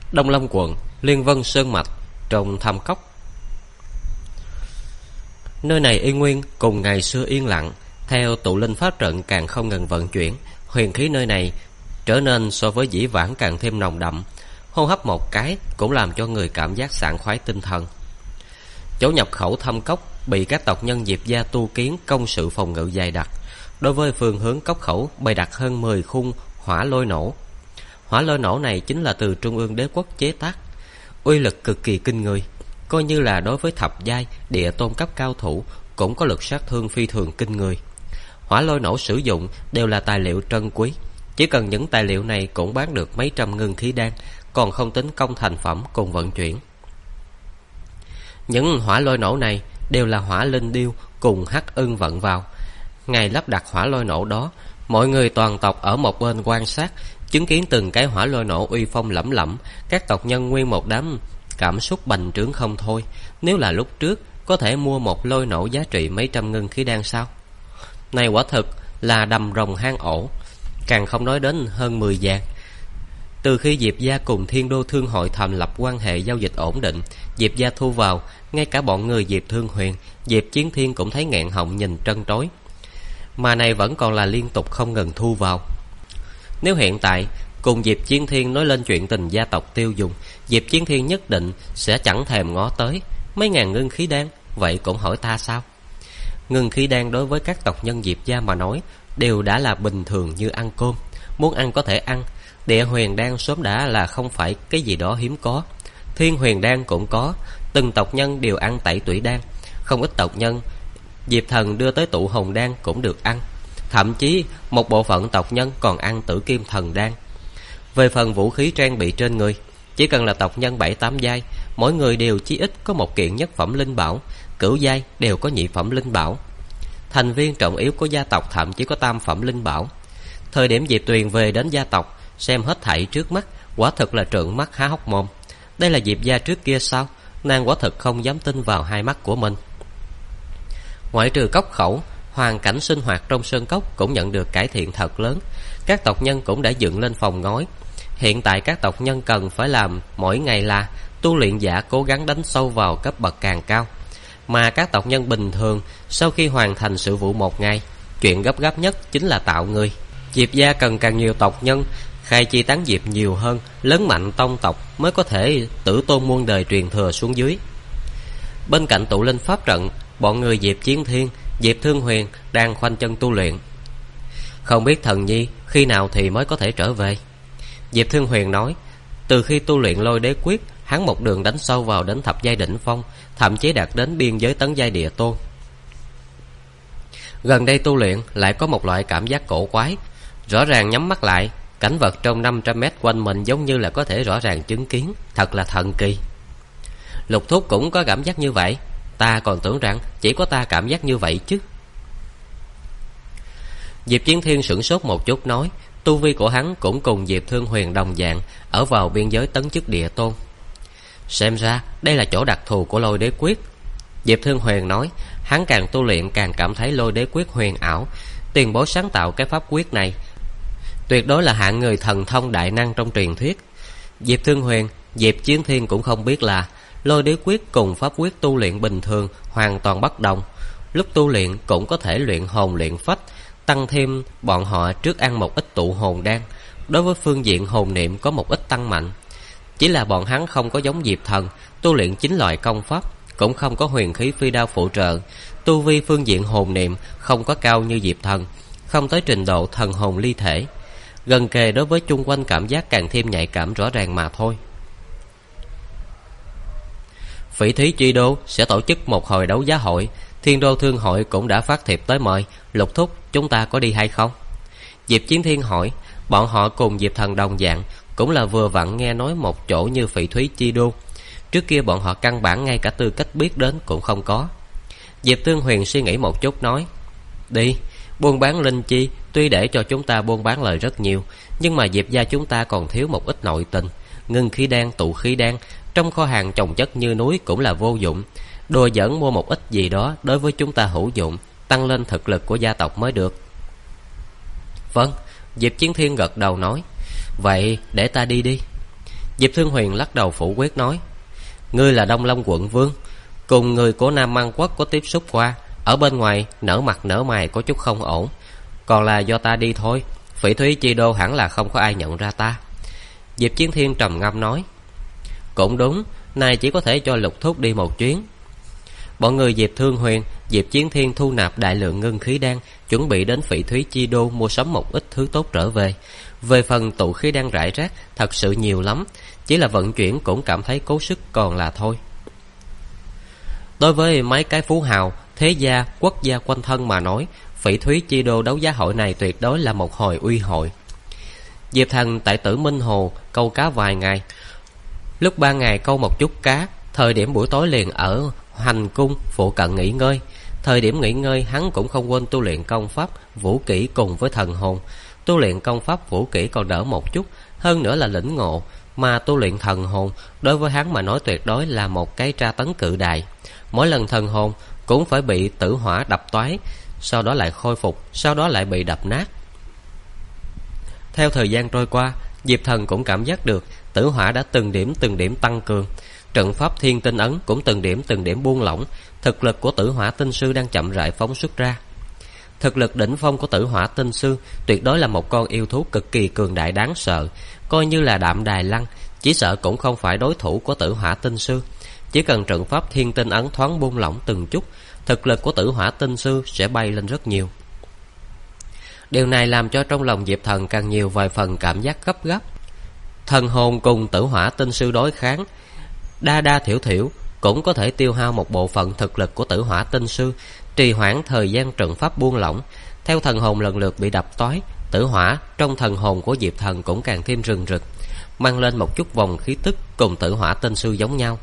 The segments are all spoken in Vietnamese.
Đông Long quận, Liên Vân Sơn Mạch, trong thâm cốc. Nơi này y nguyên cùng ngày xưa yên lặng. Theo tụ linh pháp trận càng không ngừng vận chuyển, huyền khí nơi này trở nên so với dĩ vãng càng thêm nồng đậm. Hô hấp một cái cũng làm cho người cảm giác sảng khoái tinh thần. Chỗ nhập khẩu thâm cốc bị các tộc nhân Diệp gia tu kiến công sự phòng ngự dày đặc. Đối với phương hướng cốc khẩu bày đặt hơn 10 khung hỏa lôi nổ. Hỏa lôi nổ này chính là từ Trung ương Đế quốc chế tác, uy lực cực kỳ kinh người, coi như là đối với thập giai địa tôn cấp cao thủ cũng có lực sát thương phi thường kinh người. Hỏa lôi nổ sử dụng đều là tài liệu trân quý, chỉ cần những tài liệu này cũng bán được mấy trăm ngưng khí đan, còn không tính công thành phẩm cùng vận chuyển. Những hỏa lôi nổ này đều là hỏa linh điêu cùng hắc ưng vận vào. Ngày lắp đặt hỏa lôi nổ đó, mọi người toàn tộc ở một bên quan sát, chứng kiến từng cái hỏa lôi nổ uy phong lẫm lẫm. Các tộc nhân nguyên một đám cảm xúc bành trướng không thôi. Nếu là lúc trước có thể mua một lôi nổ giá trị mấy trăm ngân khí đan sao? Này quả thực là đầm rồng hang ổ, càng không nói đến hơn 10 vạn. Từ khi Diệp gia cùng Thiên Đô Thương hội thành lập quan hệ giao dịch ổn định, Diệp gia thu vào, ngay cả bọn người Diệp Thương Huyền, Diệp Chiến Thiên cũng thấy nghẹn họng nhìn trân trối. Mà này vẫn còn là liên tục không ngừng thu vào. Nếu hiện tại cùng Diệp Chiến Thiên nói lên chuyện tình gia tộc tiêu dùng, Diệp Chiến Thiên nhất định sẽ chẳng thèm ngó tới. Mấy ngàn ngân khí đan, vậy cũng hỏi ta sao? Ngân khí đan đối với các tộc nhân Diệp gia mà nói đều đã là bình thường như ăn cơm, muốn ăn có thể ăn. Địa huyền đan sớm đã là không phải cái gì đó hiếm có. Thiên huyền đan cũng có, từng tộc nhân đều ăn tẩy tủy đan. Không ít tộc nhân Diệp thần đưa tới tụ hồn đan cũng được ăn. Thậm chí một bộ phận tộc nhân còn ăn tử kim thần đan. Về phần vũ khí trang bị trên người, chỉ cần là tộc nhân 7-8 giai, mỗi người đều chí ít có một kiện nhất phẩm linh bảo, cửu giai đều có nhị phẩm linh bảo. Thành viên trọng yếu của gia tộc thậm chí có tam phẩm linh bảo. Thời điểm Diệp Tuyền về đến gia tộc, xem hết thảy trước mắt, quả thực là trợn mắt há hốc mồm. Đây là Diệp gia trước kia sao? Nàng quả thực không dám tin vào hai mắt của mình. Ngoại trừ cốc khẩu, hoàn cảnh sinh hoạt trong sơn cốc cũng nhận được cải thiện thật lớn. Các tộc nhân cũng đã dựng lên phòng ngói. Hiện tại các tộc nhân cần phải làm mỗi ngày là tu luyện giả cố gắng đánh sâu vào cấp bậc càng cao. Mà các tộc nhân bình thường sau khi hoàn thành sự vụ một ngày, chuyện gấp gáp nhất chính là tạo người. Diệp gia cần càng nhiều tộc nhân, khai chi tán diệp nhiều hơn, lớn mạnh tông tộc mới có thể tử tôn muôn đời truyền thừa xuống dưới. Bên cạnh tụ linh pháp trận, bọn người Diệp Chiến Thiên, Diệp Thương Huyền đang khoanh chân tu luyện. Không biết thần nhi khi nào thì mới có thể trở về. Diệp Thương Huyền nói, từ khi tu luyện lôi đế quyết, hắn một đường đánh sâu vào đến thập giai đỉnh phong, thậm chí đạt đến biên giới tấn giai địa tôn. Gần đây tu luyện lại có một loại cảm giác cổ quái. Rõ ràng nhắm mắt lại, cảnh vật trong 500 mét quanh mình giống như là có thể rõ ràng chứng kiến. Thật là thần kỳ. Lục Thúc cũng có cảm giác như vậy. Ta còn tưởng rằng chỉ có ta cảm giác như vậy chứ. Diệp Chiến Thiên sửng sốt một chút nói, tu vi của hắn cũng cùng Diệp Thương Huyền đồng dạng, ở vào biên giới tấn chức địa tôn. Xem ra đây là chỗ đặc thù của lôi đế quyết. Diệp Thương Huyền nói, hắn càng tu luyện càng cảm thấy lôi đế quyết huyền ảo. Tiền bối sáng tạo cái pháp quyết này tuyệt đối là hạng người thần thông đại năng trong truyền thuyết. Diệp Thương Huyền, Diệp Chiến Thiên cũng không biết là lôi đế quyết cùng pháp quyết tu luyện bình thường hoàn toàn bất đồng. Lúc tu luyện cũng có thể luyện hồn luyện phách, tăng thêm bọn họ trước ăn một ít tụ hồn đan, đối với phương diện hồn niệm có một ít tăng mạnh. Chỉ là bọn hắn không có giống Diệp thần, tu luyện 9 loại công pháp, cũng không có huyền khí phi đao phụ trợ. Tu vi phương diện hồn niệm không có cao như Diệp thần, không tới trình độ thần hồn ly thể. Gần kề đối với chung quanh cảm giác càng thêm nhạy cảm rõ ràng mà thôi. Phỉ Thúy Chi Đô sẽ tổ chức một hồi đấu giá hội, Thiên Đô Thương hội cũng đã phát thiệp tới mời. Lục Thúc, chúng ta có đi hay không? Diệp Chiến Thiên hỏi. Bọn họ cùng Diệp thần đồng dạng, cũng là vừa vặn nghe nói một chỗ như Phỉ Thúy Chi Đô. Trước kia bọn họ căn bản ngay cả tư cách biết đến cũng không có. Diệp Thương Huyền suy nghĩ một chút nói, đi, buôn bán linh chi tuy để cho chúng ta buôn bán lời rất nhiều, nhưng mà Diệp gia chúng ta còn thiếu một ít nội tình. Ngưng khí đan, tụ khí đan trong kho hàng chồng chất như núi cũng là vô dụng. Đùa giỡn mua một ít gì đó đối với chúng ta hữu dụng, tăng lên thực lực của gia tộc mới được. Vâng, Diệp Chiến Thiên gật đầu nói, vậy để ta đi đi. Diệp Thương Huyền lắc đầu phủ quyết nói: Ngươi là Đông Long quận vương, cùng người của Nam Mang Quốc có tiếp xúc qua, ở bên ngoài nở mặt nở mày có chút không ổn. Còn là do ta đi thôi, Phỉ Thúy Chi Đô hẳn là không có ai nhận ra ta. Diệp Chiến Thiên trầm ngâm nói: Cũng đúng, nay chỉ có thể cho Lục Thúc đi một chuyến. Bọn người Diệp Thương Huyền, Diệp Chiến Thiên thu nạp đại lượng ngân khí đan, chuẩn bị đến Phỉ Thúy Chi Đô mua sắm một ít thứ tốt trở về. Về phần tụ khí đan rải rác thật sự nhiều lắm, chỉ là vận chuyển cũng cảm thấy cố sức còn là thôi. Đối với mấy cái phú hào, thế gia, quốc gia quanh thân mà nói, Phỉ Thúy Chi Đô đấu giá hội này tuyệt đối là một hồi uy hội. Diệp Thần tại Tử Minh Hồ câu cá vài ngày, lúc 3 ngày câu một chút cá, thời điểm buổi tối liền ở hành cung phụ cận nghỉ ngơi. Thời điểm nghỉ ngơi hắn cũng không quên tu luyện công pháp vũ kỹ cùng với thần hồn. Tu luyện công pháp vũ kỹ còn đỡ một chút, hơn nữa là lĩnh ngộ, mà tu luyện thần hồn đối với hắn mà nói tuyệt đối là một cái tra tấn cự đại. Mỗi lần thần hồn cũng phải bị tử hỏa đập toái, sau đó lại khôi phục, sau đó lại bị đập nát. Theo thời gian trôi qua, Diệp Thần cũng cảm giác được tử hỏa đã từng điểm tăng cường, trận pháp thiên tinh ấn cũng từng điểm buông lỏng. Thực lực của tử hỏa tinh sư đang chậm rãi phóng xuất ra. Thực lực đỉnh phong của tử hỏa tinh sư tuyệt đối là một con yêu thú cực kỳ cường đại đáng sợ. Coi như là Đạm Đài Lăng, chỉ sợ cũng không phải đối thủ của tử hỏa tinh sư. Chỉ cần trận pháp thiên tinh ấn thoáng buông lỏng từng chút, thực lực của tử hỏa tinh sư sẽ bay lên rất nhiều. Điều này làm cho trong lòng Diệp Thần càng nhiều vài phần cảm giác gấp gáp. Thần hồn cùng tử hỏa tinh sư đối kháng, đa thiểu cũng có thể tiêu hao một bộ phận thực lực của tử hỏa tinh sư, trì hoãn thời gian trận pháp buông lỏng. Theo thần hồn lần lượt bị đập toái, tử hỏa trong thần hồn của Diệp Thần cũng càng thêm rừng rực, mang lên một chút vòng khí tức cùng tử hỏa tinh sư giống nhau.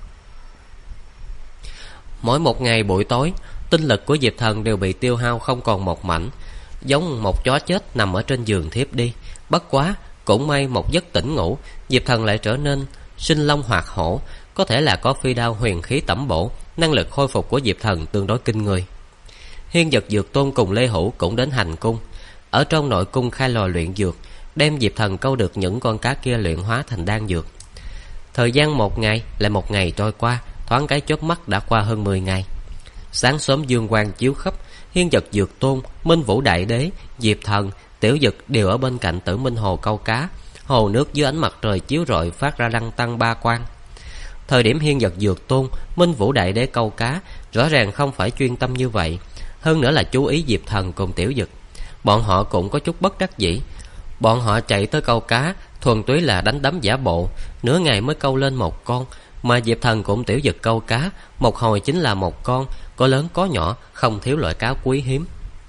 Mỗi một ngày buổi tối, tinh lực của Diệp Thần đều bị tiêu hao không còn một mảnh, giống một chó chết nằm ở trên giường thiếp đi. Bất quá cũng may một giấc tỉnh ngủ, Diệp Thần lại trở nên sinh long hoạt hổ. Có thể là có phi đao huyền khí tẩm bổ, năng lực khôi phục của Diệp Thần tương đối kinh người. Hiên Dật Dược Tôn cùng Lê Hữu cũng đến hành cung, ở trong nội cung khai lò luyện dược, đem Diệp Thần câu được những con cá kia luyện hóa thành đan dược. Thời gian một ngày lại một ngày trôi qua, thoáng cái chớp mắt đã qua hơn 10 ngày. Sáng sớm dương quang chiếu khắp, Hiên Dật Dược Tôn, Minh Vũ Đại Đế, Diệp Thần, Tiểu Dực đều ở bên cạnh Tử Minh Hồ câu cá. Hồ nước dưới ánh mặt trời chiếu rọi phát ra lăng tăng ba quang. Thời điểm Hiên Dật Dược Tôn, Minh Vũ Đại Đế câu cá, rõ ràng không phải chuyên tâm như vậy, hơn nữa là chú ý Diệp Thần cùng Tiểu Dực. Bọn họ cũng có chút bất đắc dĩ. Bọn họ chạy tới câu cá thuần túy là đánh đấm giả bộ, nửa ngày mới câu lên một con, mà Diệp Thần cũng Tiểu Dực câu cá, một hồi chính là một con, có lớn có nhỏ, không thiếu loại cá quý hiếm.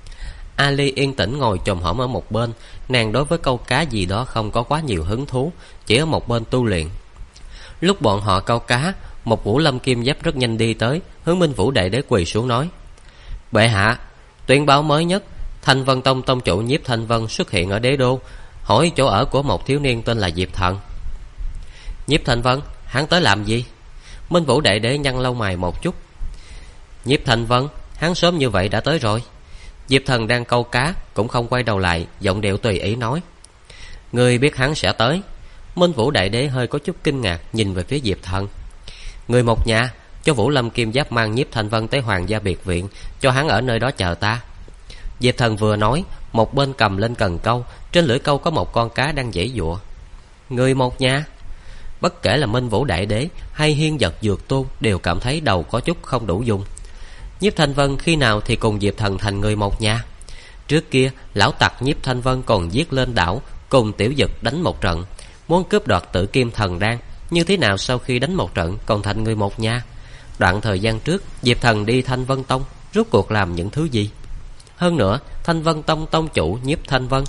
Ali yên tĩnh ngồi chồm hổm ở một bên, nàng đối với câu cá gì đó không có quá nhiều hứng thú, chỉ ở một bên tu luyện. Lúc bọn họ câu cá, một Vũ Lâm Kim Giáp rất nhanh đi tới, hướng Minh Vũ Đại Đế quỳ xuống nói: Bệ hạ, tuyên báo mới nhất, Thanh Vân Tông tông chủ Nhiếp Thanh Vân xuất hiện ở đế đô, hỏi chỗ ở của một thiếu niên tên là Diệp Thần. Nhiếp Thanh Vân, hắn tới làm gì? Minh Vũ Đại Đế nhăn lông mày một chút. Nhiếp Thanh Vân, hắn sớm như vậy đã tới rồi. Diệp Thần đang câu cá cũng không quay đầu lại, giọng điệu tùy ý nói: Ngươi biết hắn sẽ tới? Minh Vũ Đại Đế hơi có chút kinh ngạc nhìn về phía Diệp Thần. Người một nhà, cho Vũ Lâm Kim Giáp mang Nhiếp Thanh Vân tới Hoàng gia biệt viện, cho hắn ở nơi đó chờ ta. Diệp Thần vừa nói, một bên cầm lên cần câu, trên lưỡi câu có một con cá đang giãy giụa. Người một nhà? Bất kể là Minh Vũ Đại Đế hay Hiên Dật Dược Tôn đều cảm thấy đầu có chút không đủ dùng. Nhiếp Thanh Vân khi nào thì cùng Diệp Thần thành người một nhà? Trước kia lão tặc Nhiếp Thanh Vân còn giết lên đảo, cùng Tiểu Dực đánh một trận, muốn cướp đoạt Tử Kim Thần Đan. Như thế nào sau khi đánh một trận còn thành người một nhà? Đoạn thời gian trước Diệp Thần đi Thanh Vân Tông, rốt cuộc làm những thứ gì? Hơn nữa Thanh Vân Tông tông chủ Nhiếp Thanh Vân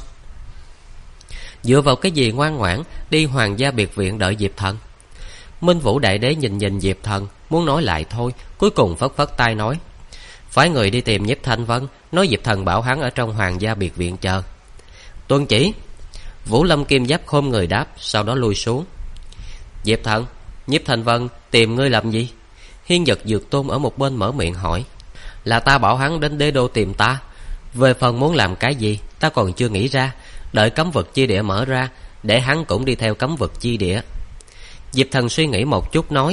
dựa vào cái gì ngoan ngoãn đi Hoàng gia biệt viện đợi Diệp Thần? Minh Vũ Đại Đế nhìn Diệp Thần, muốn nói lại thôi, cuối cùng phất phất tay nói: Phái người đi tìm Nhiếp Thanh Vân, nói Diệp Thần bảo hắn ở trong Hoàng gia biệt viện chờ. Tuân chỉ. Vũ Lâm Kim Giáp khom người đáp, sau đó lui xuống. Diệp Thần, Nhiếp Thanh Vân tìm ngươi làm gì? Hiên Dật Dược Tôn ở một bên mở miệng hỏi. Là ta bảo hắn đến đế đô tìm ta. Về phần muốn làm cái gì ta còn chưa nghĩ ra, đợi cấm vực chi địa mở ra để hắn cũng đi theo cấm vực chi địa. Diệp Thần suy nghĩ một chút nói: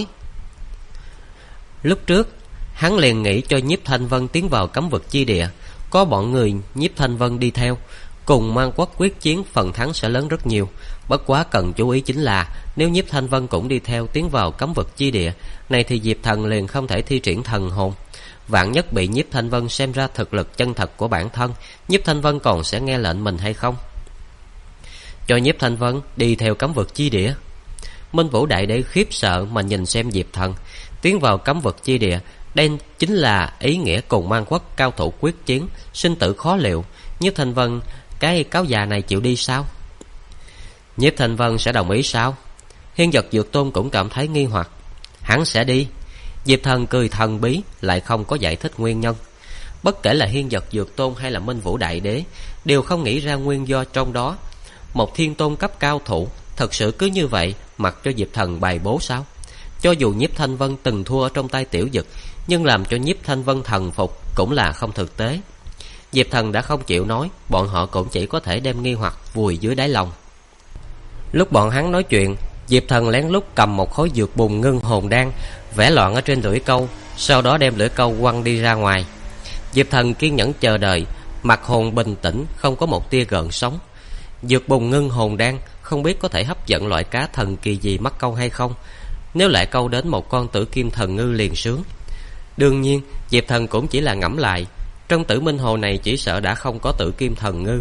lúc trước hắn liền nghĩ cho Nhiếp Thanh Vân tiến vào cấm vực chi địa, có bọn người Nhiếp Thanh Vân đi theo, cùng Man Quốc quyết chiến phần thắng sẽ lớn rất nhiều. Bất quá cần chú ý chính là nếu Nhiếp Thanh Vân cũng đi theo tiến vào cấm vực chi địa này thì Diệp Thần liền không thể thi triển thần hồn. Vạn nhất bị Nhiếp Thanh Vân xem ra thực lực chân thật của bản thân, Nhiếp Thanh Vân còn sẽ nghe lệnh mình hay không? Cho Nhiếp Thanh Vân đi theo cấm vực chi địa. Minh Vũ Đại Đế khiếp sợ mà nhìn xem Diệp Thần. Tiến vào cấm vực chi địa, đây chính là ý nghĩa cùng Man Quốc cao thủ quyết chiến, sinh tử khó liệu. Nhiếp Thanh Vân cái cáo già này chịu đi sao? Nhiếp Thanh Vân sẽ đồng ý sao? Hiên Giật Dược Tôn cũng cảm thấy nghi hoặc. Hắn sẽ đi. Diệp Thần cười thần bí, lại không có giải thích nguyên nhân. Bất kể là Hiên Giật Dược Tôn hay là Minh Vũ Đại Đế đều không nghĩ ra nguyên do trong đó. Một thiên tôn cấp cao thủ thật sự cứ như vậy mặc cho Diệp Thần bài bố sao? Cho dù Nhiếp Thanh Vân từng thua ở trong tay Tiểu Dực, nhưng làm cho Nhiếp Thanh Vân thần phục cũng là không thực tế. Diệp Thần đã không chịu nói, bọn họ cũng chỉ có thể đem nghi hoặc vùi dưới đáy lòng. Lúc bọn hắn nói chuyện, Diệp Thần lén lút cầm một khối dược bùn ngưng hồn đan vẽ loạn ở trên lưỡi câu, sau đó đem lưỡi câu quăng đi ra ngoài. Diệp Thần kiên nhẫn chờ đợi, mặt hồn bình tĩnh, không có một tia gợn sóng. Dược bùn ngưng hồn đan không biết có thể hấp dẫn loại cá thần kỳ gì mắc câu hay không. Nếu lại câu đến một con tử kim thần ngư liền sướng. Đương nhiên Diệp Thần cũng chỉ là ngẫm lại, trong tử minh hồ này chỉ sợ đã không có tử kim thần ngư.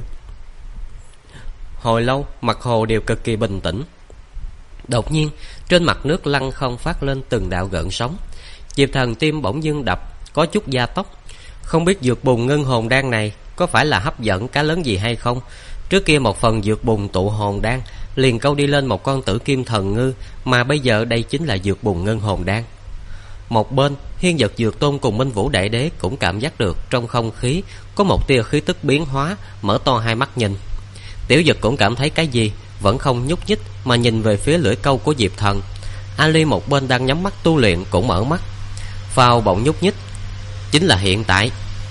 Hồi lâu mặt hồ đều cực kỳ bình tĩnh. Đột nhiên trên mặt nước lăng không phát lên từng đạo gợn sóng. Diệp Thần tim bỗng dưng đập, có chút gia tốc. Không biết dược bùn ngưng hồn đan này có phải là hấp dẫn cá lớn gì hay không. Trước kia một phần dược bùn tụ hồn đan liền câu đi lên một con tử kim thần ngư, mà bây giờ đây chính là dược bùn ngưng hồn đan. Một bên Hiên Giật Dược Tôn cùng Minh Vũ Đại Đế cũng cảm giác được trong không khí có một tia khí tức biến hóa, mở to hai mắt nhìn. Tiểu Dực cũng cảm thấy cái gì, vẫn không nhúc nhích mà nhìn về phía lưỡi câu của Diệp Thần. Ali một bên đang nhắm mắt tu luyện cũng mở mắt. Phao bỗng nhúc nhích. Chính là hiện tại.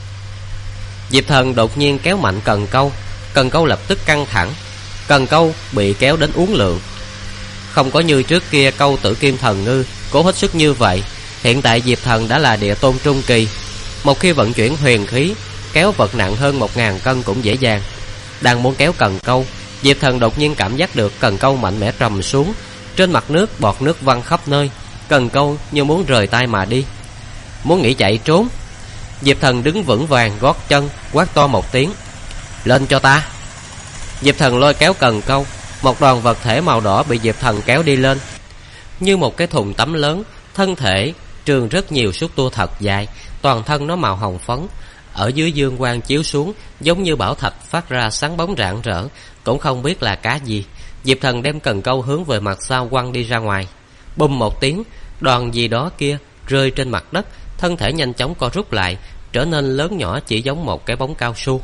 Diệp Thần đột nhiên kéo mạnh cần câu lập tức căng thẳng. Cần câu bị kéo đến uốn lượn. Không có như trước kia câu tử kim thần ngư cố hết sức như vậy. Hiện tại Diệp Thần đã là địa tôn trung kỳ. Một khi vận chuyển huyền khí, kéo vật nặng hơn 1000 cân cũng dễ dàng. Đang muốn kéo cần câu, Diệp Thần đột nhiên cảm giác được cần câu mạnh mẽ trầm xuống. Trên mặt nước bọt nước văng khắp nơi. Cần câu như muốn rời tay mà đi, muốn nghĩ chạy trốn. Diệp Thần đứng vững vàng gót chân, quát to một tiếng: lên cho ta! Diệp Thần lôi kéo cần câu. Một đoàn vật thể màu đỏ bị Diệp Thần kéo đi lên. Như một cái thùng tắm lớn, thân thể trường rất nhiều xúc tua thật dài, toàn thân nó màu hồng phấn. Ở dưới dương quang chiếu xuống, giống như bảo thạch phát ra sáng bóng rạng rỡ, cũng không biết là cá gì. Diệp Thần đem cần câu hướng về mặt sau quăng đi ra ngoài. Bùm một tiếng, đoàn gì đó kia rơi trên mặt đất, thân thể nhanh chóng co rút lại, trở nên lớn nhỏ chỉ giống một cái bóng cao su.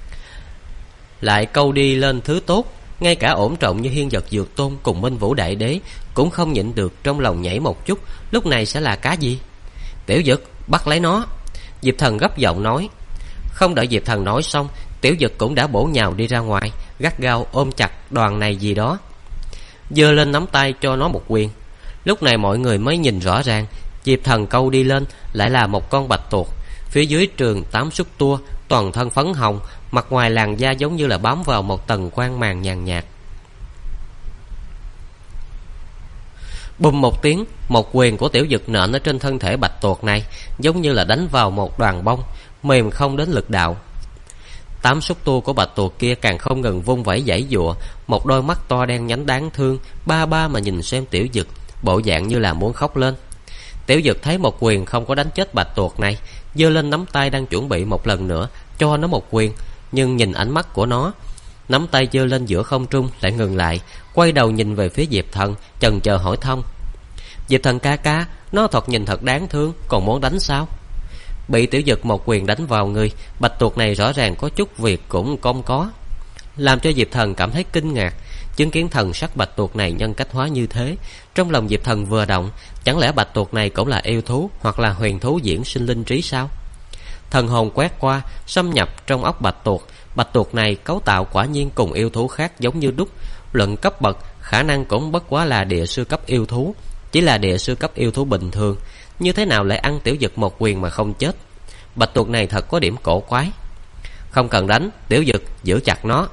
Lại câu đi lên thứ tốt, ngay cả ổn trọng như Hiên Giật Dược Tôn cùng Minh Vũ Đại Đế cũng không nhịn được trong lòng nhảy một chút. Lúc này sẽ là cá gì? Tiểu Dực, bắt lấy nó! Diệp Thần gấp giọng nói. Không đợi Diệp Thần nói xong, Tiểu Dực cũng đã bổ nhào đi ra ngoài, gắt gao ôm chặt đoàn này gì đó, giơ lên nắm tay cho nó một quyền. Lúc này mọi người mới nhìn rõ ràng, Diệp Thần câu đi lên lại là một con bạch tuộc. Phía dưới trường 8 xúc tua, toàn thân phấn hồng, mặt ngoài làn da giống như là bám vào một tầng quang màng nhàn nhạt. Bùm một tiếng, một quyền của Tiểu Dực nện ở trên thân thể bạch tuộc này, giống như là đánh vào một đoàn bông, mềm không đến lực đạo. 8 xúc tua của bạch tuộc kia càng không ngừng vung vẩy giãy giụa, một đôi mắt to đen nhánh đáng thương, ba mà nhìn xem Tiểu Dực, bộ dạng như là muốn khóc lên. Tiểu Dực thấy một quyền không có đánh chết bạch tuộc này, giơ lên nắm tay đang chuẩn bị một lần nữa cho nó một quyền, nhưng nhìn ánh mắt của nó, nắm tay giơ lên giữa không trung lại ngừng lại, quay đầu nhìn về phía Diệp Thần, chần chờ hỏi thăm: Diệp Thần ca ca, nó thoạt nhìn thật đáng thương, còn muốn đánh sao? Bị Tiểu Dực một quyền đánh vào người, bạch tuộc này rõ ràng có chút việc cũng không có, làm cho Diệp Thần cảm thấy kinh ngạc. Chứng kiến thần sắc bạch tuộc này nhân cách hóa như thế, trong lòng Diệp Thần vừa động, chẳng lẽ bạch tuộc này cũng là yêu thú hoặc là huyền thú diễn sinh linh trí sao? Thần hồn quét qua, xâm nhập trong óc bạch tuộc. Bạch tuộc này cấu tạo quả nhiên cùng yêu thú khác giống như đúc, luận cấp bậc khả năng cũng bất quá là địa sư cấp yêu thú, chỉ là địa sư cấp yêu thú bình thường, như thế nào lại ăn Tiểu Dực một quyền mà không chết? Bạch tuộc này thật có điểm cổ quái. Không cần đánh, Tiểu Dực giữ chặt nó.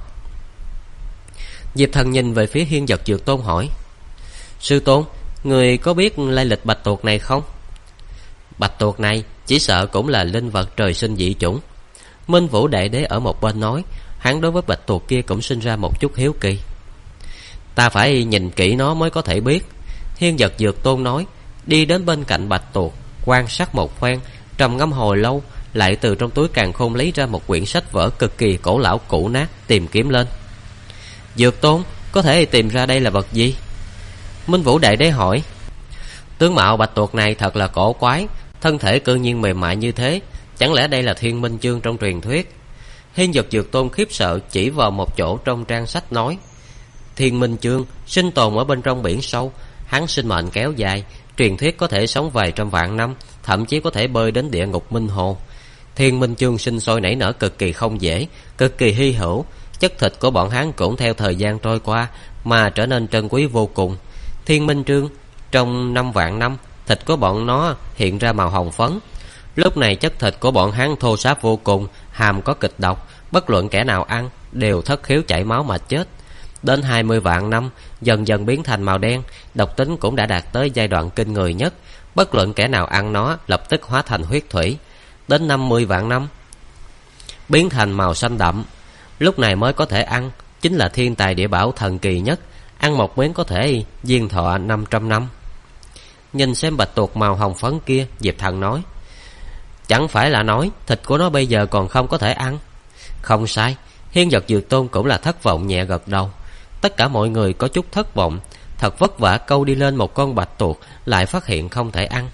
Diệp Thần nhìn về phía Hiên Dật Dược Tôn hỏi: Sư tôn, người có biết lai lịch bạch tuộc này không? Bạch tuộc này chỉ sợ cũng là linh vật trời sinh dị chủng. Minh Vũ Đại Đế ở một bên nói, hắn đối với bạch tuộc kia cũng sinh ra một chút hiếu kỳ. Ta phải nhìn kỹ nó mới có thể biết. Hiên Dật Dược Tôn nói, đi đến bên cạnh bạch tuộc, quan sát một phen, trầm ngâm hồi lâu, lại từ trong túi càn khôn lấy ra một quyển sách vở cực kỳ cổ lão cũ nát, tìm kiếm lên. Dược Tôn, có thể tìm ra đây là vật gì? Minh Vũ Đại Đế hỏi. Tướng mạo bạch tuộc này thật là cổ quái, thân thể cư nhiên mềm mại như thế, chẳng lẽ đây là Thiên Minh Chương trong truyền thuyết? Hiên Dật Dược Tôn khiếp sợ chỉ vào một chỗ trong trang sách nói: Thiên Minh Chương sinh tồn ở bên trong biển sâu, hắn sinh mệnh kéo dài, truyền thuyết có thể sống vài trăm vạn năm, thậm chí có thể bơi đến địa ngục minh hồ. Thiên Minh Chương sinh sôi nảy nở cực kỳ không dễ, cực kỳ hy hữu, chất thịt của bọn hắn cũng theo thời gian trôi qua mà trở nên trân quý vô cùng. Thiên Minh Chương trong 5 vạn năm, thịt của bọn nó hiện ra màu hồng phấn. Lúc này chất thịt của bọn hắn thô ráp vô cùng, hàm có kịch độc, bất luận kẻ nào ăn đều thất khiếu chảy máu mà chết. Đến 20 vạn năm, dần dần biến thành màu đen, độc tính cũng đã đạt tới giai đoạn kinh người nhất, bất luận kẻ nào ăn nó lập tức hóa thành huyết thủy. Đến 50 vạn năm, biến thành màu xanh đậm, lúc này mới có thể ăn, chính là thiên tài địa bảo thần kỳ nhất, ăn một miếng có thể diên thọ 500 năm. Nhìn xem bạch tuộc màu hồng phấn kia, Diệp Thần nói: Chẳng phải là nói thịt của nó bây giờ còn không có thể ăn? Không sai. Hiên Dật Dược Tôn cũng là thất vọng nhẹ gật đầu. Tất cả mọi người có chút thất vọng, thật vất vả câu đi lên một con bạch tuộc, lại phát hiện không thể ăn.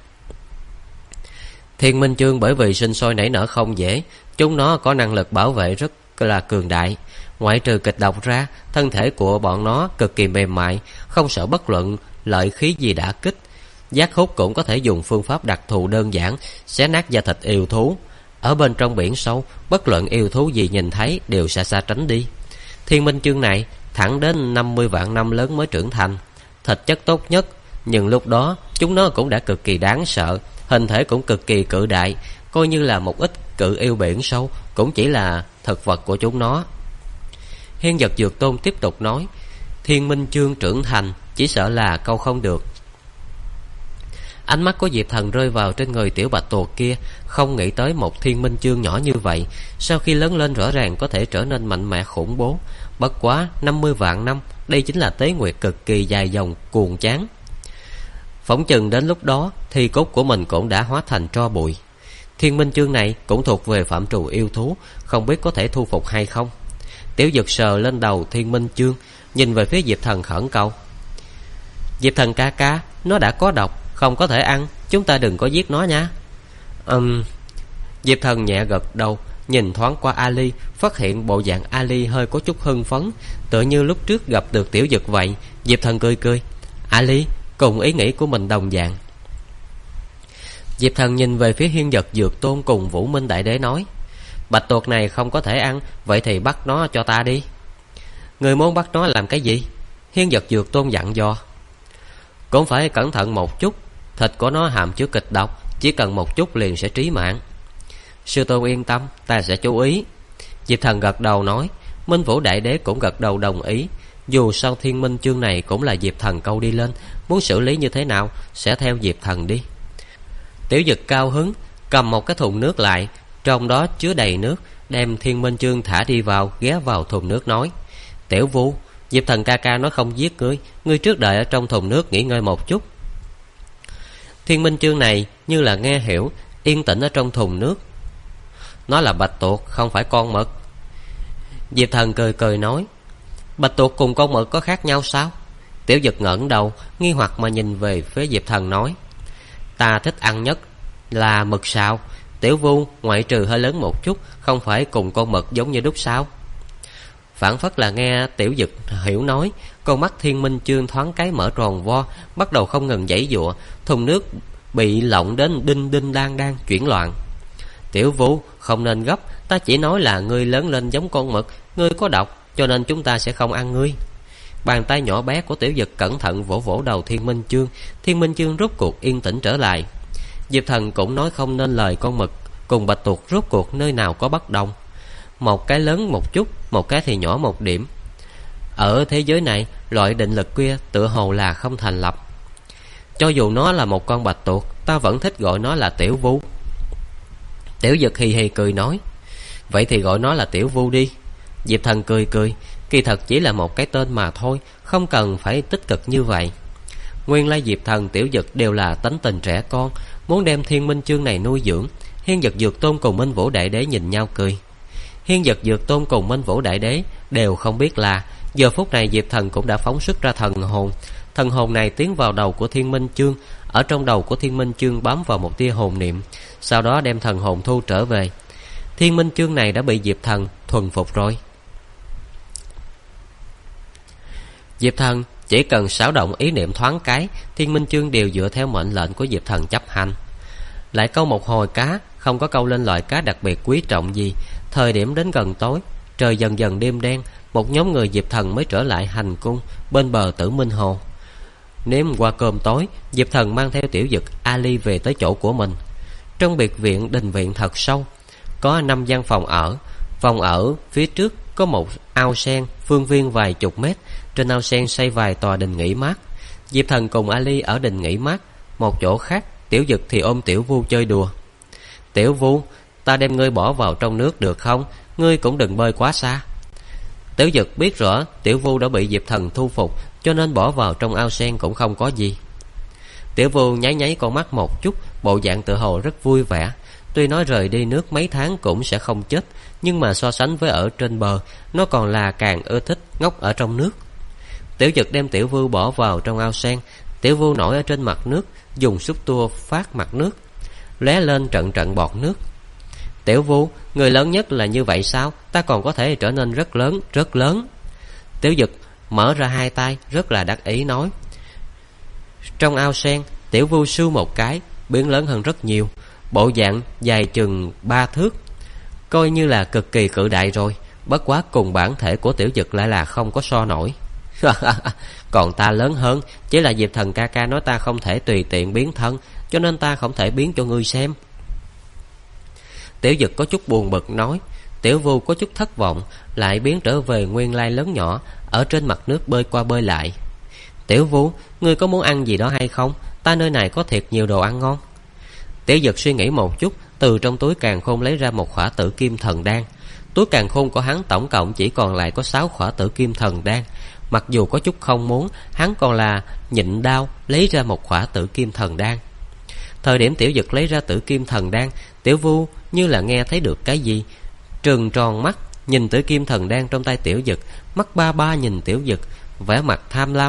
Thiên Minh Chương bởi vì sinh sôi nảy nở không dễ, chúng nó có năng lực bảo vệ rất là cường đại. Ngoại trừ kịch độc ra, thân thể của bọn nó cực kỳ mềm mại, không sợ bất luận lợi khí gì đả kích. Giác hút cũng có thể dùng phương pháp đặc thù đơn giản, xé nát da thịt yêu thú. Ở bên trong biển sâu, bất luận yêu thú gì nhìn thấy đều sẽ xa tránh đi. Thiên Minh Chương này thẳng đến 50 vạn năm lớn mới trưởng thành, thịt chất tốt nhất, nhưng lúc đó chúng nó cũng đã cực kỳ đáng sợ, hình thể cũng cực kỳ cự đại, coi như là một ít cự yêu biển sâu cũng chỉ là thực vật của chúng nó. Hiên Dật Dược Tôn tiếp tục nói: Thiên Minh Chương trưởng thành chỉ sợ là câu không được. Ánh mắt của Diệp Thần rơi vào trên người tiểu bạch tuộc kia, không nghĩ tới một Thiên Minh Chương nhỏ như vậy sau khi lớn lên rõ ràng có thể trở nên mạnh mẽ khủng bố. Bất quá 50 vạn năm, đây chính là tế nguyệt cực kỳ dài dòng cuồng chán. Phỏng chừng đến lúc đó thì cốt của mình cũng đã hóa thành tro bụi. Thiên Minh Chương này cũng thuộc về phạm trù yêu thú, không biết có thể thu phục hay không. Tiểu Dực sờ lên đầu Thiên Minh Chương, nhìn về phía Diệp Thần khẩn cầu: Diệp Thần ca ca, nó đã có độc, không có thể ăn, chúng ta đừng có giết nó nha. Diệp Thần nhẹ gật đầu, nhìn thoáng qua Ali, phát hiện bộ dạng Ali hơi có chút hưng phấn, tựa như lúc trước gặp được Tiểu Dực vậy. Diệp Thần cười cười: Ali cùng ý nghĩ của mình đồng dạng. Diệp Thần nhìn về phía Hiên Dật Dược Tôn cùng Vũ Minh Đại Đế nói: Bạch tuộc này không có thể ăn, vậy thì bắt nó cho ta đi. Người muốn bắt nó làm cái gì? Hiên Dật Dược Tôn dặn dò. Cũng phải cẩn thận một chút, thịt của nó hàm chứa kịch độc, chỉ cần một chút liền sẽ trí mạng. Sư tôn yên tâm, ta sẽ chú ý. Diệp Thần gật đầu nói. Minh Vũ Đại Đế cũng gật đầu đồng ý. Dù sao Thiên Minh Chương này cũng là Diệp Thần câu đi lên, muốn xử lý như thế nào sẽ theo Diệp Thần đi. Tiểu Dực cao hứng cầm một cái thùng nước lại, trong đó chứa đầy nước, đem Thiên Minh Chương thả đi vào, ghé vào thùng nước nói: Tiểu Vũ, Diệp Thần ca ca nói không giết ngươi, ngươi trước đợi ở trong thùng nước nghỉ ngơi một chút. Thiên Minh Chương này như là nghe hiểu, yên tĩnh ở trong thùng nước. Nó là bạch tuộc, không phải con mực. Diệp Thần cười cười nói: Bạch tuộc cùng con mực có khác nhau sao? Tiểu Dực ngẩng đầu nghi hoặc mà nhìn về phía Diệp Thần nói: Ta thích ăn nhất là mực sào. Tiểu Vu ngoại trừ hơi lớn một chút, không phải cùng con mực giống như đúc sao? Phản phất là nghe Tiểu Dực hiểu nói, con mắt Thiên Minh Chương thoáng cái mở tròn vo, bắt đầu không ngừng giãy giụa, thùng nước bị lộng đến đinh đinh đang đang chuyển loạn. Tiểu Vu không nên gấp, ta chỉ nói là ngươi lớn lên giống con mực, ngươi có độc, cho nên chúng ta sẽ không ăn ngươi. Bàn tay nhỏ bé của Tiểu Dực cẩn thận vỗ vỗ đầu Thiên Minh Chương. Thiên Minh Chương rốt cuộc yên tĩnh trở lại. Diệp Thần cũng nói không nên lời con mực cùng bạch tuộc rốt cuộc nơi nào có bất đồng. Một cái lớn một chút, một cái thì nhỏ một điểm. Ở thế giới này, loại định lực kia tựa hồ là không thành lập. Cho dù nó là một con bạch tuộc, ta vẫn thích gọi nó là Tiểu Vu. Tiểu Dực hì hì cười nói, vậy thì gọi nó là Tiểu Vu đi. Diệp Thần cười cười, kỳ thật chỉ là một cái tên mà thôi, không cần phải tích cực như vậy. Nguyên lai Diệp Thần, Tiểu Dực đều là tánh tình trẻ con, muốn đem Thiên Minh Chương này nuôi dưỡng. Hiên Dật Dược Tôn cùng Minh Vũ Đại Đế nhìn nhau cười. Hiên Dật Dược Tôn cùng Minh Vũ Đại Đế đều không biết là giờ phút này Diệp Thần cũng đã phóng xuất ra thần hồn. Thần hồn này tiến vào đầu của Thiên Minh Chương, ở trong đầu của Thiên Minh Chương bám vào một tia hồn niệm, sau đó đem thần hồn thu trở về. Thiên Minh Chương này đã bị Diệp Thần thuần phục rồi. Diệp Thần chỉ cần xáo động ý niệm thoáng cái, Thiên Minh Chương đều dựa theo mệnh lệnh của Diệp Thần chấp hành. Lại câu một hồi cá, không có câu lên loại cá đặc biệt quý trọng gì. Thời điểm đến gần tối, trời dần dần đêm đen, một nhóm người Diệp Thần mới trở lại hành cung bên bờ Tử Minh Hồ. Nếm qua cơm tối, Diệp Thần mang theo Tiểu Dực, Ali về tới chỗ của mình. Trong biệt viện đình viện thật sâu, có 5 gian phòng ở. Phòng ở phía trước có một ao sen phương viên vài chục mét, trên ao sen xây vài tòa đình nghỉ mát. Diệp Thần cùng Ali ở đình nghỉ mát. Một chỗ khác, Tiểu Dực thì ôm Tiểu Vu chơi đùa. Tiểu Vu, ta đem ngươi bỏ vào trong nước được không? Ngươi cũng đừng bơi quá xa. Tiểu Dực biết rõ Tiểu Vu đã bị Diệp Thần thu phục, cho nên bỏ vào trong ao sen cũng không có gì. Tiểu Vu nháy nháy con mắt một chút, bộ dạng tự hồ rất vui vẻ. Tuy nói rời đi nước mấy tháng cũng sẽ không chết, nhưng mà so sánh với ở trên bờ, nó còn là càng ưa thích ngốc ở trong nước. Tiểu Dực đem Tiểu Vu bỏ vào trong ao sen. Tiểu Vu nổi ở trên mặt nước, dùng xúc tua phát mặt nước, lóe lên trận trận bọt nước. Tiểu Vu, người lớn nhất là như vậy sao? Ta còn có thể trở nên rất lớn, rất lớn. Tiểu Dực mở ra hai tay, rất là đắc ý nói. Trong ao sen, Tiểu Vu sưu một cái, biến lớn hơn rất nhiều, bộ dạng dài chừng 3 thước, coi như là cực kỳ cự đại rồi. Bất quá cùng bản thể của Tiểu Dực lại là không có so nổi. Còn ta lớn hơn, chỉ là Diệp Thần ca ca nói ta không thể tùy tiện biến thân, cho nên ta không thể biến cho ngươi xem. Tiểu Dực có chút buồn bực nói. Tiểu Vu có chút thất vọng, lại biến trở về nguyên lai lớn nhỏ, ở trên mặt nước bơi qua bơi lại. Tiểu Vu, ngươi có muốn ăn gì đó hay không? Ta nơi này có thiệt nhiều đồ ăn ngon. Tiểu Dực suy nghĩ một chút, từ trong túi càn khôn lấy ra một khỏa tử kim thần đan. Túi càn khôn của hắn tổng cộng chỉ còn lại có 6 khỏa tử kim thần đan. Mặc dù có chút không muốn, hắn còn là nhịn đau lấy ra một khỏa tử kim thần đan. Thời điểm Tiểu Dực lấy ra tử kim thần đan, Tiểu Vu như là nghe thấy được cái gì, trừng tròn mắt nhìn tử kim thần đan trong tay Tiểu Dực, mắt ba ba nhìn Tiểu Dực, vẻ mặt tham lam.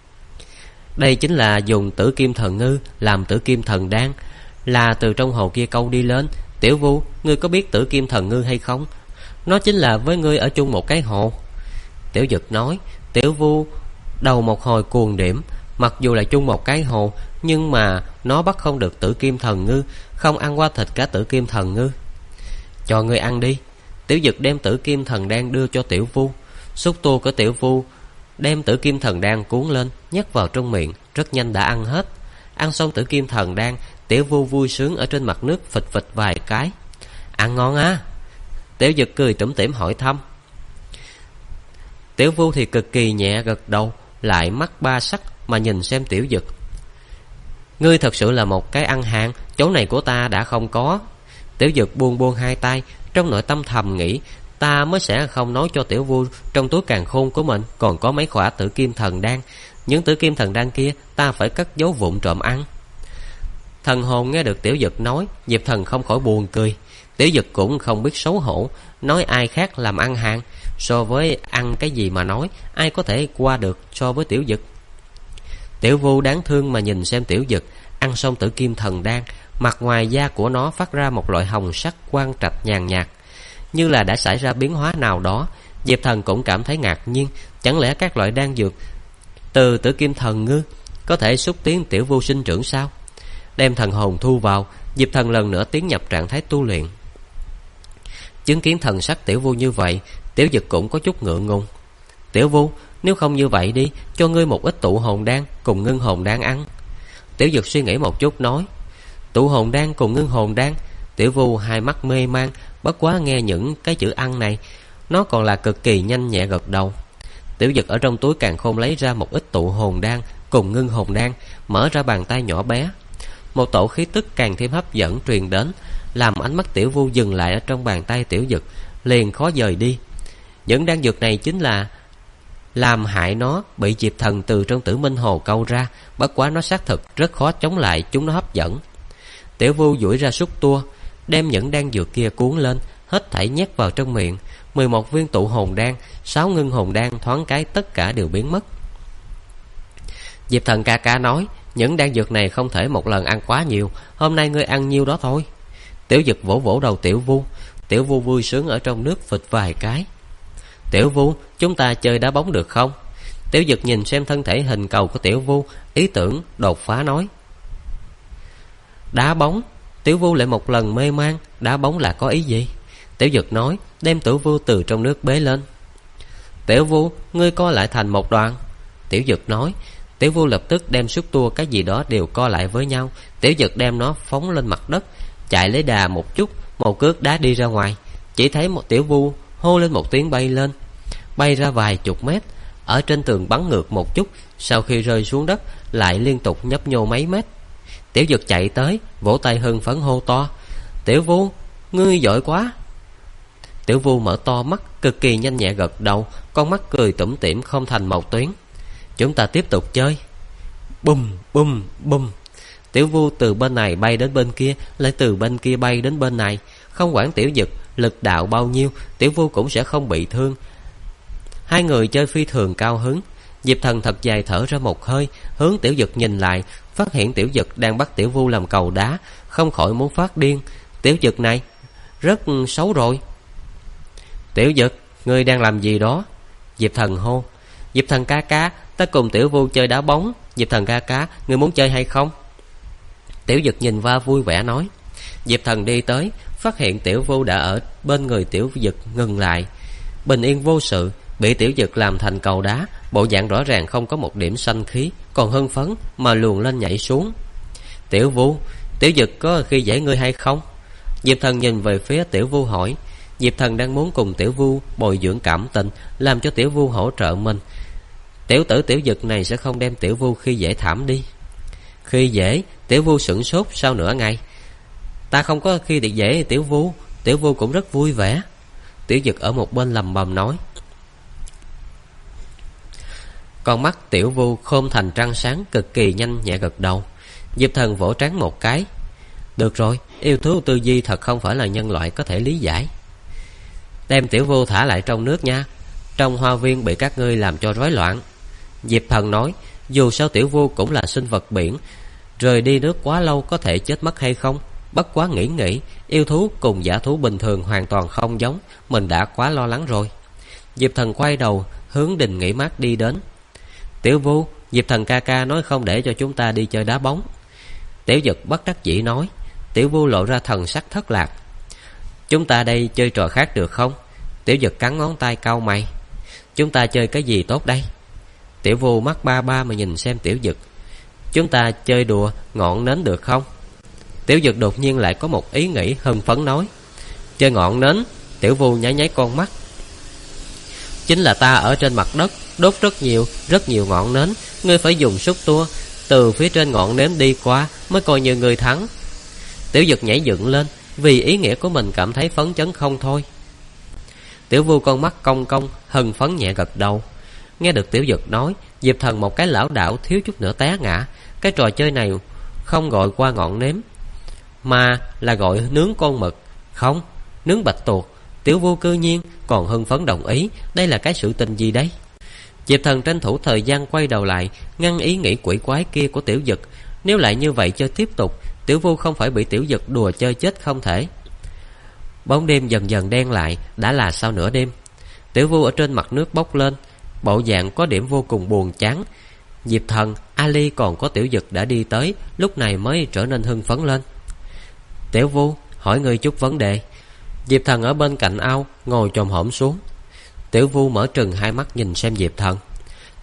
Đây chính là dùng tử kim thần ngư làm tử kim thần đan, là từ trong hồ kia câu đi lên. Tiểu Vu, ngươi có biết tử kim thần ngư hay không? Nó chính là với ngươi ở chung một cái hồ. Tiểu Dực nói. Tiểu Vu đầu một hồi cuồng điểm, mặc dù là chung một cái hồ, nhưng mà nó bắt không được tử kim thần ngư, không ăn qua thịt cả tử kim thần ngư. Cho ngươi ăn đi. Tiểu Dực đem tử kim thần đan đưa cho Tiểu Vu. Xúc tua của Tiểu Vu đem tử kim thần đan cuốn lên, nhét vào trong miệng, rất nhanh đã ăn hết. Ăn xong tử kim thần đan, Tiểu Vu vui sướng ở trên mặt nước phịch phịch vài cái. Ăn ngon á? Tiểu Dực cười tủm tỉm hỏi thăm. Tiểu Vu thì cực kỳ nhẹ gật đầu, lại mắt ba sắc mà nhìn xem Tiểu Dực. Ngươi thật sự là một cái ăn hàng, chỗ này của ta đã không có. Tiểu Dực buông buông hai tay, trong nội tâm thầm nghĩ, ta mới sẽ không nói cho Tiểu Vu trong túi càn khôn của mình còn có mấy khỏa tử kim thần đan. Những tử kim thần đan kia ta phải cất giấu vụn trộm ăn. Thần hồn nghe được Tiểu Dực nói, Diệp Thần không khỏi buồn cười. Tiểu Dực cũng không biết xấu hổ, nói ai khác làm ăn hàng, so với ăn cái gì mà nói, ai có thể qua được so với Tiểu Dực. Tiểu Vu đáng thương mà nhìn xem Tiểu Dực. Ăn xong tử kim thần đan, mặt ngoài da của nó phát ra một loại hồng sắc quang trạch nhàn nhạt, như là đã xảy ra biến hóa nào đó. Diệp Thần cũng cảm thấy ngạc nhiên, chẳng lẽ các loại đan dược từ tử kim thần ngư có thể xúc tiến Tiểu Vu sinh trưởng sao? Đem thần hồn thu vào, Diệp Thần lần nữa tiến nhập trạng thái tu luyện. Chứng kiến thần sắc Tiểu Vu như vậy, Tiểu Dực cũng có chút ngượng ngùng. Tiểu Vu, Nếu không như vậy đi, cho ngươi một ít tụ hồn đan cùng ngưng hồn đan ăn. Tiểu Dực suy nghĩ một chút nói. Tụ hồn đan cùng ngưng hồn đan. Tiểu Vu hai mắt mê man, bất quá nghe những cái chữ ăn này, nó còn là cực kỳ nhanh nhẹ gật đầu. Tiểu Dực ở trong túi càn khôn lấy ra một ít tụ hồn đan cùng ngưng hồn đan, mở ra bàn tay nhỏ bé. Một tổ khí tức càng thêm hấp dẫn truyền đến, làm ánh mắt Tiểu Vu dừng lại ở trong bàn tay Tiểu Dực, liền khó dời đi. Những đan dược này chính là làm hại nó bị Diệp Thần từ trong Tử Minh Hồ câu ra, bất quá nó xác thực rất khó chống lại chúng nó hấp dẫn. Tiểu Vu duỗi ra xúc tua, đem những đan dược kia cuốn lên, hết thảy nhét vào trong miệng. 11 viên tụ hồn đan, 6 ngưng hồn đan thoáng cái tất cả đều biến mất. Diệp Thần ca ca nói, những đan dược này không thể một lần ăn quá nhiều, hôm nay ngươi ăn nhiêu đó thôi. Tiểu Dực vỗ vỗ đầu Tiểu Vu. Tiểu Vu vui sướng ở trong nước phịch vài cái. Tiểu Vu, chúng ta chơi đá bóng được không? Tiểu Dực nhìn xem thân thể hình cầu của Tiểu Vu, ý tưởng đột phá nói. Đá bóng? Tiểu Vu lại một lần mê man, đá bóng là có ý gì? Tiểu Dực nói, đem Tiểu Vu từ trong nước bế lên. Tiểu Vu, ngươi co lại thành một đoàn. Tiểu Dực nói. Tiểu Vu lập tức đem xúc tua cái gì đó đều co lại với nhau. Tiểu Dực đem nó phóng lên mặt đất, chạy lấy đà một chút, một cước đá đi ra ngoài. Chỉ thấy một Tiểu Vu hô lên một tiếng bay lên, bay ra vài chục mét, ở trên tường bắn ngược một chút, sau khi rơi xuống đất lại liên tục nhấp nhô mấy mét. Tiểu Dực chạy tới, vỗ tay hưng phấn hô to. Tiểu Vu, ngươi giỏi quá. Tiểu Vu mở to mắt, cực kỳ nhanh nhẹ gật đầu, con mắt cười tủm tỉm không thành một tuyến. Chúng ta tiếp tục chơi. Bùm bùm bùm. Tiểu Vu từ bên này bay đến bên kia, lại từ bên kia bay đến bên này. Không quản Tiểu Dực lực đạo bao nhiêu, Tiểu Vu cũng sẽ không bị thương. Hai người chơi phi thường cao hứng. Diệp Thần thật dài thở ra một hơi, hướng Tiểu Dực nhìn lại, phát hiện Tiểu Dực đang bắt Tiểu Vu làm cầu đá, không khỏi muốn phát điên. Tiểu Dực này rất xấu rồi. Tiểu Dực, ngươi đang làm gì đó? Diệp Thần hô. Diệp Thần ca ca, ta cùng Tiểu Vu chơi đá bóng. Diệp Thần ca ca, ngươi muốn chơi hay không? Tiểu Dực nhìn va vui vẻ nói. Diệp Thần đi tới, phát hiện Tiểu Vu đã ở bên người Tiểu Dực ngừng lại, bình yên vô sự, bị Tiểu Dực làm thành cầu đá, bộ dạng rõ ràng không có một điểm sanh khí, còn hưng phấn mà luồn lên nhảy xuống. Tiểu Vu, Tiểu Dực có khi dễ ngươi hay không? Diệp Thần nhìn về phía Tiểu Vu hỏi. Diệp Thần đang muốn cùng Tiểu Vu bồi dưỡng cảm tình, làm cho Tiểu Vu hỗ trợ mình. Tiểu tử Tiểu Dực này sẽ không đem Tiểu Vu khi dễ thảm đi. Khi dễ? Tiểu Vu sửng sốt sau nửa ngày. Ta không có khi để dễ Tiểu Vu. Tiểu Vu cũng rất vui vẻ. Tiểu Dực ở một bên lầm bầm nói. Con mắt Tiểu Vu khôn thành trăng sáng, cực kỳ nhanh nhẹ gật đầu. Diệp Thần vỗ trán một cái. Được rồi, yêu thú tư duy thật không phải là nhân loại có thể lý giải. Đem Tiểu Vu thả lại trong nước nha, trong hoa viên bị các ngươi làm cho rối loạn. Diệp Thần nói. Dù sao Tiểu Vu cũng là sinh vật biển, rời đi nước quá lâu có thể chết mất hay không. Bất quá nghĩ, yêu thú cùng dã thú bình thường hoàn toàn không giống, mình đã quá lo lắng rồi. Diệp Thần quay đầu hướng đình nghỉ mát đi đến. Tiểu Vu, Diệp Thần ca ca nói không để cho chúng ta đi chơi đá bóng. Tiểu Dực bất đắc dĩ nói. Tiểu Vu lộ ra thần sắc thất lạc. Chúng ta đây chơi trò khác được không? Tiểu Dực cắn ngón tay cau mày. Chúng ta chơi cái gì tốt đây? Tiểu Vu mắt ba ba mà nhìn xem Tiểu Dực. Chúng ta chơi đùa ngọn nến được không? Tiểu Dực đột nhiên lại có một ý nghĩ hưng phấn nói. Chơi ngọn nến? Tiểu Vu nháy nháy con mắt. Chính là ta ở trên mặt đất đốt rất nhiều ngọn nến, ngươi phải dùng xúc tua từ phía trên ngọn nến đi qua mới coi như người thắng. Tiểu Dực nhảy dựng lên, vì ý nghĩa của mình cảm thấy phấn chấn không thôi. Tiểu Vu con mắt cong cong, hưng phấn nhẹ gật đầu. Nghe được Tiểu Dực nói, Diệp Thần một cái lảo đảo thiếu chút nữa té ngã. Cái trò chơi này không gọi qua ngọn nến, mà là gọi nướng con mực, không, nướng bạch tuộc. Tiểu Vu cư nhiên còn hưng phấn đồng ý. Đây là cái sự tình gì đấy? Diệp Thần tranh thủ thời gian quay đầu lại, ngăn ý nghĩ quỷ quái kia của Tiểu Dực. Nếu lại như vậy chơi tiếp tục, Tiểu Vu không phải bị Tiểu Dực đùa chơi chết không thể. Bóng đêm dần dần đen lại, đã là sau nửa đêm. Tiểu Vu ở trên mặt nước bốc lên, bộ dạng có điểm vô cùng buồn chán. Diệp Thần, Ali còn có Tiểu Dực đã đi tới, lúc này mới trở nên hưng phấn lên. Tiểu Vu, hỏi ngươi chút vấn đề. Diệp Thần ở bên cạnh ao ngồi chồm hổm xuống. Tiểu Vu mở trừng hai mắt nhìn xem Diệp Thần.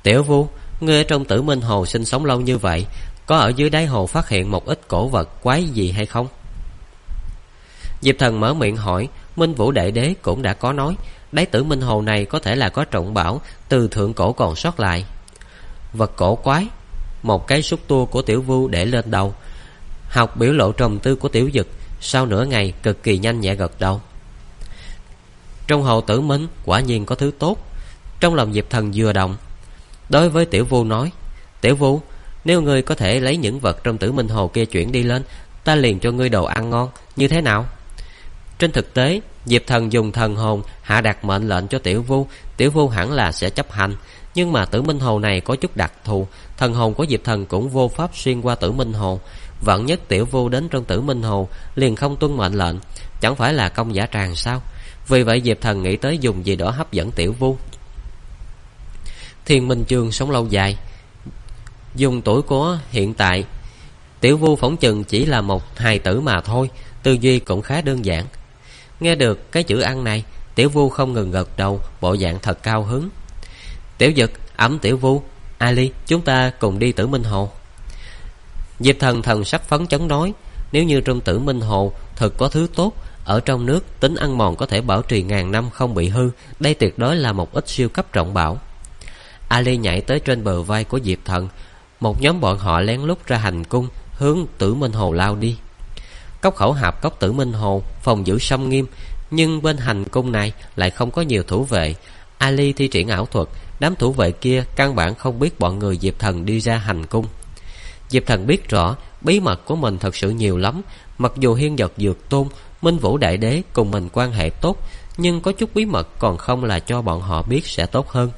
Tiểu Vu, ngươi ở trong Tử Minh Hồ sinh sống lâu như vậy, có ở dưới đáy hồ phát hiện một ít cổ vật quái gì hay không? Diệp Thần mở miệng hỏi. Minh Vũ Đại Đế cũng đã có nói, đáy Tử Minh Hồ này có thể là có trọng bảo từ thượng cổ còn sót lại. Vật cổ quái. Một cái xúc tua của Tiểu Vu để lên đầu. Học biểu lộ trầm tư của Tiểu Dực, sau nửa ngày cực kỳ nhanh nhẹ gật đầu. Trong hồ Tử Minh quả nhiên có thứ tốt. Trong lòng Diệp Thần vừa động. Đối với Tiểu Vu nói, Tiểu Vu, nếu ngươi có thể lấy những vật trong Tử Minh Hồ kia chuyển đi lên, ta liền cho ngươi đồ ăn ngon, như thế nào? Trên thực tế, Diệp Thần dùng thần hồn hạ đạt mệnh lệnh cho Tiểu Vu, Tiểu Vu hẳn là sẽ chấp hành. Nhưng mà Tử Minh Hồ này có chút đặc thù, thần hồn của Diệp Thần cũng vô pháp xuyên qua Tử Minh Hồ. Vạn nhất Tiểu Vu đến trong Tử Minh Hồ liền không tuân mệnh lệnh, chẳng phải là công giả tràng sao? Vì vậy Diệp Thần nghĩ tới dùng gì đó hấp dẫn Tiểu Vu. Thiên Minh Chương sống lâu dài, dùng tuổi của hiện tại, Tiểu Vu phỏng chừng chỉ là một hài tử mà thôi, tư duy cũng khá đơn giản. Nghe được cái chữ ăn này, Tiểu Vu không ngừng gật đầu, bộ dạng thật cao hứng. Tiểu Dực, ẵm Tiểu Vu, Ali, chúng ta cùng đi Tử Minh Hồ. Diệp Thần thần sắc phấn chấn nói, nếu như trong Tử Minh Hồ thực có thứ tốt, ở trong nước tính ăn mòn có thể bảo trì ngàn năm không bị hư, đây tuyệt đối là một ít siêu cấp trọng bảo. Ali nhảy tới trên bờ vai của Diệp Thần. Một nhóm bọn họ lén lút ra hành cung, hướng Tử Minh Hồ lao đi. Cốc khẩu hạp cốc Tử Minh Hồ phòng giữ sâm nghiêm, nhưng bên hành cung này lại không có nhiều thủ vệ. Ali thi triển ảo thuật, đám thủ vệ kia căn bản không biết bọn người Diệp Thần đi ra hành cung. Diệp Thần biết rõ bí mật của mình thật sự nhiều lắm. Mặc dù Hiên Vật Dược Tôn, Minh Vũ Đại Đế cùng mình quan hệ tốt, nhưng có chút bí mật còn không là cho bọn họ biết sẽ tốt hơn.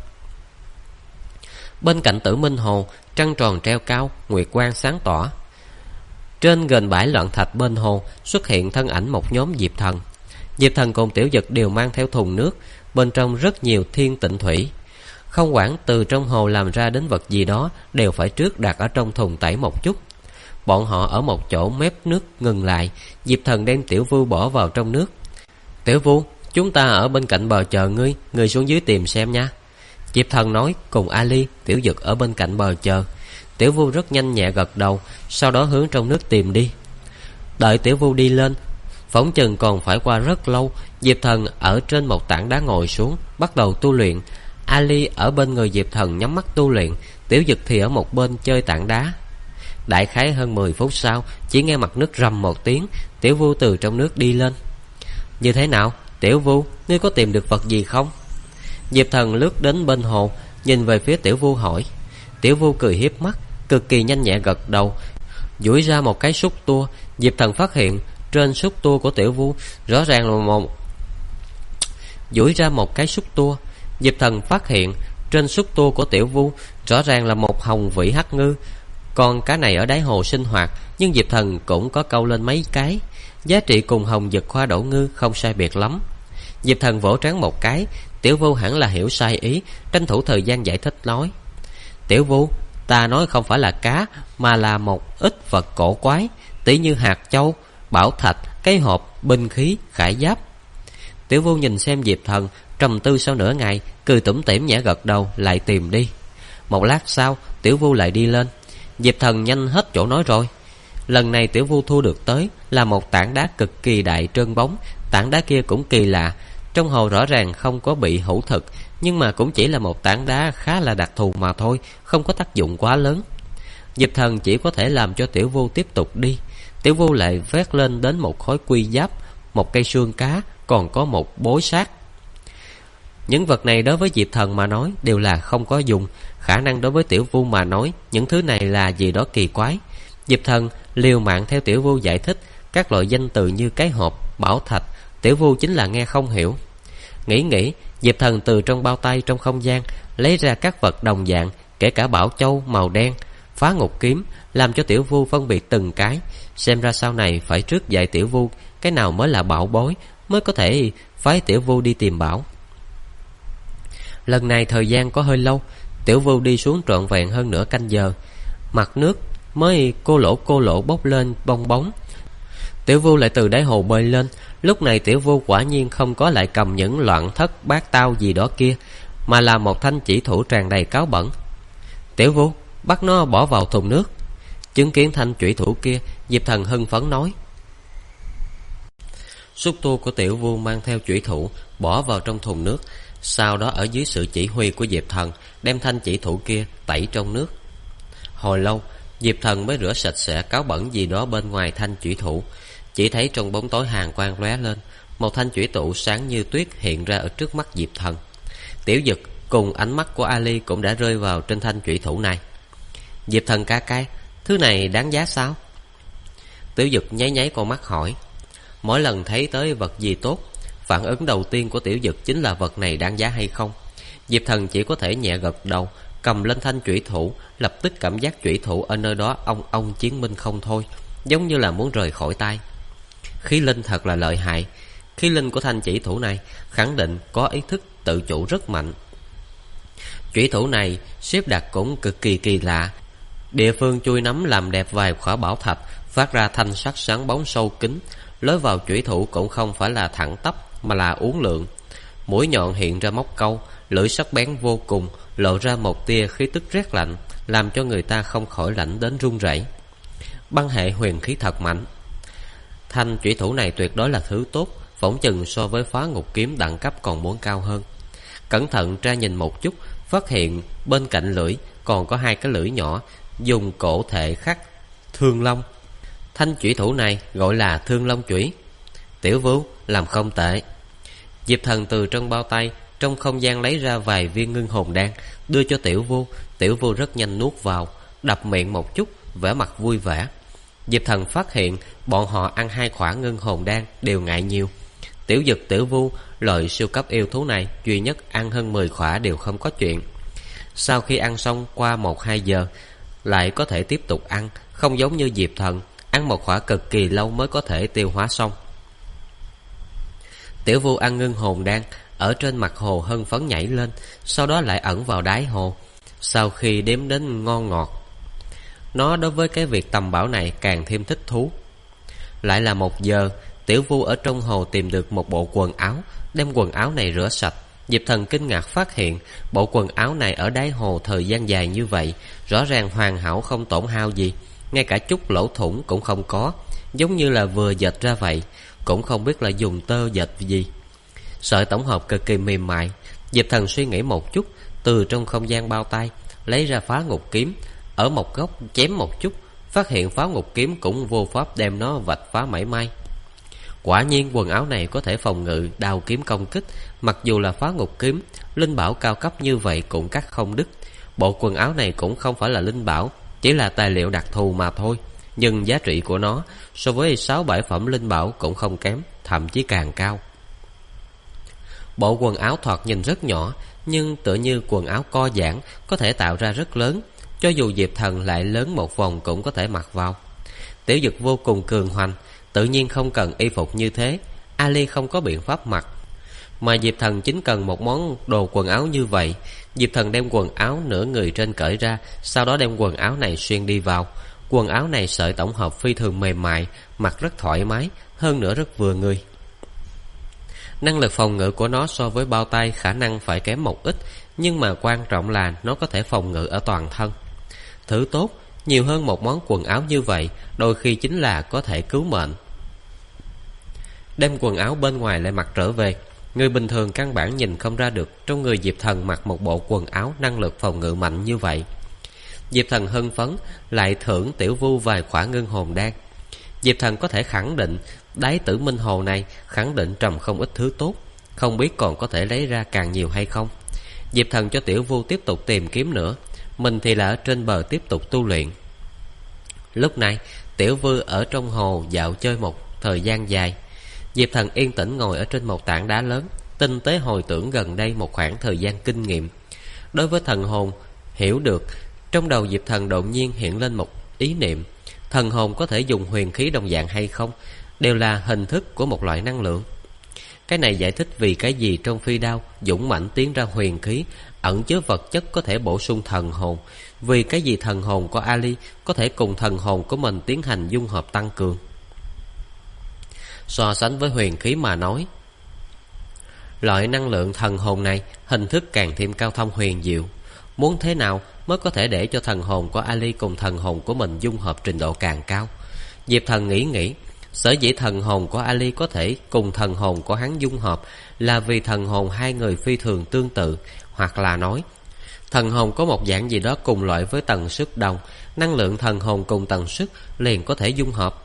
Bên cạnh Tử Minh Hồ, trăng tròn treo cao, nguyệt quang sáng tỏ. Trên gần bãi loạn thạch bên hồ xuất hiện thân ảnh một nhóm Diệp Thần. Diệp Thần cùng Tiểu Dực đều mang theo thùng nước, bên trong rất nhiều thiên tịnh thủy. Không quản từ trong hồ làm ra đến vật gì đó, đều phải trước đặt ở trong thùng tẩy một chút. Bọn họ ở một chỗ mép nước ngừng lại. Diệp Thần đem Tiểu Vu bỏ vào trong nước. Tiểu Vu, chúng ta ở bên cạnh bờ chờ ngươi, ngươi xuống dưới tìm xem nha. Diệp Thần nói, cùng Ali, Tiểu Dực ở bên cạnh bờ chờ. Tiểu Vu rất nhanh nhẹ gật đầu, sau đó hướng trong nước tìm đi. Đợi Tiểu Vu đi lên, phỏng chừng còn phải qua rất lâu. Diệp Thần ở trên một tảng đá ngồi xuống, bắt đầu tu luyện. Ali ở bên người Diệp Thần nhắm mắt tu luyện, Tiểu Dực thì ở một bên chơi tảng đá. Đại khái hơn 10 phút sau, chỉ nghe mặt nước rầm một tiếng, Tiểu Vu từ trong nước đi lên. Như thế nào, Tiểu Vu, ngươi có tìm được vật gì không? Diệp Thần lướt đến bên hồ, nhìn về phía Tiểu Vu hỏi. Tiểu Vu cười hiếp mắt, cực kỳ nhanh nhẹ gật đầu, duỗi ra một cái xúc tua. Diệp Thần phát hiện trên xúc tua của Tiểu Vu rõ ràng là một duỗi ra một cái xúc tua. Diệp Thần phát hiện trên xúc tua của Tiểu Vu rõ ràng là một hồng vĩ hắc ngư. Con cá này ở đáy hồ sinh hoạt, nhưng Diệp Thần cũng có câu lên mấy cái, giá trị cùng hồng dực khoa đổ ngư không sai biệt lắm. Diệp Thần vỗ trán một cái. Tiểu Vu hẳn là hiểu sai ý, tranh thủ thời gian giải thích nói. Tiểu Vu, ta nói không phải là cá, mà là một ít vật cổ quái, tỉ như hạt châu, bảo thạch, cái hộp, binh khí, khải giáp. Tiểu Vu nhìn xem Diệp Thần, trầm tư sau nửa ngày, cười tủm tỉm nhẹ gật đầu, lại tìm đi. Một lát sau, Tiểu Vu lại đi lên. Diệp Thần nhanh hết chỗ nói rồi. Lần này Tiểu Vu thu được tới là một tảng đá cực kỳ đại trơn bóng. Tảng đá kia cũng kỳ lạ, trong hồ rõ ràng không có bị hữu thực, nhưng mà cũng chỉ là một tảng đá khá là đặc thù mà thôi, không có tác dụng quá lớn. Diệp Thần chỉ có thể làm cho Tiểu Vu tiếp tục đi. Tiểu Vu lại vét lên đến một khối quy giáp, một cây xương cá, còn có một bối xác. Những vật này đối với Diệp Thần mà nói đều là không có dùng. Khả năng đối với Tiểu Vu mà nói, những thứ này là gì đó kỳ quái. Diệp Thần liều mạng theo Tiểu Vu giải thích các loại danh từ như cái hộp, bảo thạch. Tiểu Vu chính là nghe không hiểu. Nghĩ, Diệp Thần từ trong bao tay trong không gian lấy ra các vật đồng dạng, kể cả bảo châu màu đen, phá ngục kiếm, làm cho Tiểu Vu phân biệt từng cái. Xem ra sau này phải trước dạy Tiểu Vu cái nào mới là bảo bối, mới có thể phái Tiểu Vu đi tìm bảo. Lần này thời gian có hơi lâu, Tiểu Vu đi xuống trọn vẹn hơn nửa canh giờ. Mặt nước mới cô lỗ bốc lên bong bóng. Tiểu Vu lại từ đáy hồ bơi lên. Lúc này Tiểu Vu quả nhiên không có lại cầm những loạn thất bát tao gì đó kia, mà là một thanh chỉ thủ tràn đầy cáo bẩn. Tiểu Vu, bắt nó bỏ vào thùng nước. Chứng kiến thanh chủy thủ kia, Diệp Thần hưng phấn nói. Xúc tu của Tiểu Vu mang theo chủy thủ bỏ vào trong thùng nước, sau đó ở dưới sự chỉ huy của Diệp Thần đem thanh chỉ thủ kia tẩy trong nước. Hồi lâu, Diệp Thần mới rửa sạch sẽ cáo bẩn gì đó bên ngoài thanh chủy thủ. Chỉ thấy trong bóng tối hàn quang lóe lên, một thanh chủy thủ sáng như tuyết hiện ra ở trước mắt Diệp Thần. Tiểu Dực cùng ánh mắt của Ali cũng đã rơi vào trên thanh chủy thủ này. Diệp Thần ca ca, thứ này đáng giá sao? Tiểu Dực nháy nháy con mắt hỏi. Mỗi lần thấy tới vật gì tốt, phản ứng đầu tiên của Tiểu Dực chính là vật này đáng giá hay không. Diệp Thần chỉ có thể nhẹ gật đầu, cầm lên thanh chủy thủ, lập tức cảm giác chủy thủ ở nơi đó ong ong chiến minh không thôi, giống như là muốn rời khỏi tay. Khí linh thật là lợi hại. Khí linh của thanh chỉ thủ này khẳng định có ý thức tự chủ rất mạnh. Chủy thủ này xếp đặt cũng cực kỳ kỳ lạ. Địa phương chui nắm làm đẹp vài khỏa bảo thạch, phát ra thanh sắc sáng bóng sâu kín. Lối vào chủy thủ cũng không phải là thẳng tắp mà là uốn lượn. Mũi nhọn hiện ra móc câu, lưỡi sắc bén vô cùng, lộ ra một tia khí tức rét lạnh, làm cho người ta không khỏi lạnh đến run rẩy. Băng hệ huyền khí thật mạnh. Thanh chủy thủ này tuyệt đối là thứ tốt, phỏng chừng so với Phá Ngục kiếm đẳng cấp còn muốn cao hơn. Cẩn thận tra nhìn một chút, phát hiện bên cạnh lưỡi còn có hai cái lưỡi nhỏ, dùng cổ thể khắc thương long. Thanh chủy thủ này gọi là Thương Long chủy. Tiểu Vu, làm không tệ. Diệp Thần từ trong bao tay trong không gian lấy ra vài viên ngưng hồn đan, đưa cho Tiểu Vu. Tiểu Vu rất nhanh nuốt vào, đập miệng một chút, vẻ mặt vui vẻ. Diệp Thần phát hiện bọn họ ăn 2 khỏa ngưng hồn đan đều ngại nhiều. Tiểu Dực, Tiểu Vu, loại siêu cấp yêu thú này duy nhất ăn hơn 10 khỏa đều không có chuyện. Sau khi ăn xong qua 1-2 giờ lại có thể tiếp tục ăn, không giống như Diệp Thần ăn 1 khỏa cực kỳ lâu mới có thể tiêu hóa xong. Tiểu Vu ăn ngưng hồn đan, ở trên mặt hồ hân phấn nhảy lên, sau đó lại ẩn vào đáy hồ. Sau khi đếm đến ngon ngọt, nó đối với cái việc tầm bảo này càng thêm thích thú. Lại là 1 giờ, Tiểu Vu ở trong hồ tìm được một bộ quần áo, đem quần áo này rửa sạch. Diệp Thần kinh ngạc phát hiện bộ quần áo này ở đáy hồ thời gian dài như vậy, rõ ràng hoàn hảo không tổn hao gì, ngay cả chút lỗ thủng cũng không có, giống như là vừa dệt ra vậy. Cũng không biết là dùng tơ dệt gì. Sợi tổng hợp cực kỳ mềm mại. Diệp Thần suy nghĩ một chút, từ trong không gian bao tay lấy ra Phá Ngục kiếm, ở một góc chém một chút, phát hiện Phá Ngục kiếm cũng vô pháp đem nó vạch phá mảy may. Quả nhiên quần áo này có thể phòng ngự đao kiếm công kích. Mặc dù là Phá Ngục kiếm, linh bảo cao cấp như vậy cũng cắt không đứt. Bộ quần áo này cũng không phải là linh bảo, chỉ là tài liệu đặc thù mà thôi, nhưng giá trị của nó so với 6-7 phẩm linh bảo cũng không kém, thậm chí càng cao. Bộ quần áo thoạt nhìn rất nhỏ, nhưng tựa như quần áo co giãn, có thể tạo ra rất lớn. Cho dù Diệp Thần lại lớn một vòng cũng có thể mặc vào. Tiểu Dực vô cùng cường hoành, tự nhiên không cần y phục như thế. Ali không có biện pháp mặc, mà Diệp Thần chính cần một món đồ quần áo như vậy. Diệp Thần đem quần áo nửa người trên cởi ra, sau đó đem quần áo này xuyên đi vào. Quần áo này sợi tổng hợp phi thường mềm mại, mặc rất thoải mái, hơn nữa rất vừa người. Năng lực phòng ngự của nó so với bao tay khả năng phải kém một ít, nhưng mà quan trọng là nó có thể phòng ngự ở toàn thân. Thứ tốt, nhiều hơn một món quần áo như vậy, đôi khi chính là có thể cứu mệnh. Đem quần áo bên ngoài lại mặc trở về, người bình thường căn bản nhìn không ra được trong người Diệp Thần mặc một bộ quần áo năng lực phòng ngự mạnh như vậy. Diệp Thần hưng phấn, lại thưởng Tiểu Vu vài khỏa ngưng hồn đan. Diệp Thần có thể khẳng định đáy Tử Minh Hồ này khẳng định trầm không ít thứ tốt, không biết còn có thể lấy ra càng nhiều hay không. Diệp Thần cho Tiểu Vu tiếp tục tìm kiếm nữa, mình thì là ở trên bờ tiếp tục tu luyện. Lúc này Tiểu Vu ở trong hồ dạo chơi một thời gian dài. Diệp Thần yên tĩnh ngồi ở trên một tảng đá lớn, tinh tế hồi tưởng gần đây một khoảng thời gian kinh nghiệm. Đối với thần hồn hiểu được, trong đầu Diệp Thần đột nhiên hiện lên một ý niệm. Thần hồn có thể dùng huyền khí đồng dạng hay không, đều là hình thức của một loại năng lượng. Cái này giải thích vì cái gì trong phi đao dũng mãnh tiến ra huyền khí ẩn chứa vật chất có thể bổ sung thần hồn, vì cái gì thần hồn của Ali có thể cùng thần hồn của mình tiến hành dung hợp tăng cường. So sánh với huyền khí mà nói, loại năng lượng thần hồn này hình thức càng thêm cao thông huyền diệu. Muốn thế nào mới có thể để cho thần hồn của Ali cùng thần hồn của mình dung hợp trình độ càng cao. Diệp Thần nghĩ, sở dĩ thần hồn của Ali có thể cùng thần hồn của hắn dung hợp là vì thần hồn hai người phi thường tương tự, hoặc là nói thần hồn có một dạng gì đó cùng loại với tần suất đồng, năng lượng thần hồn cùng tần suất liền có thể dung hợp.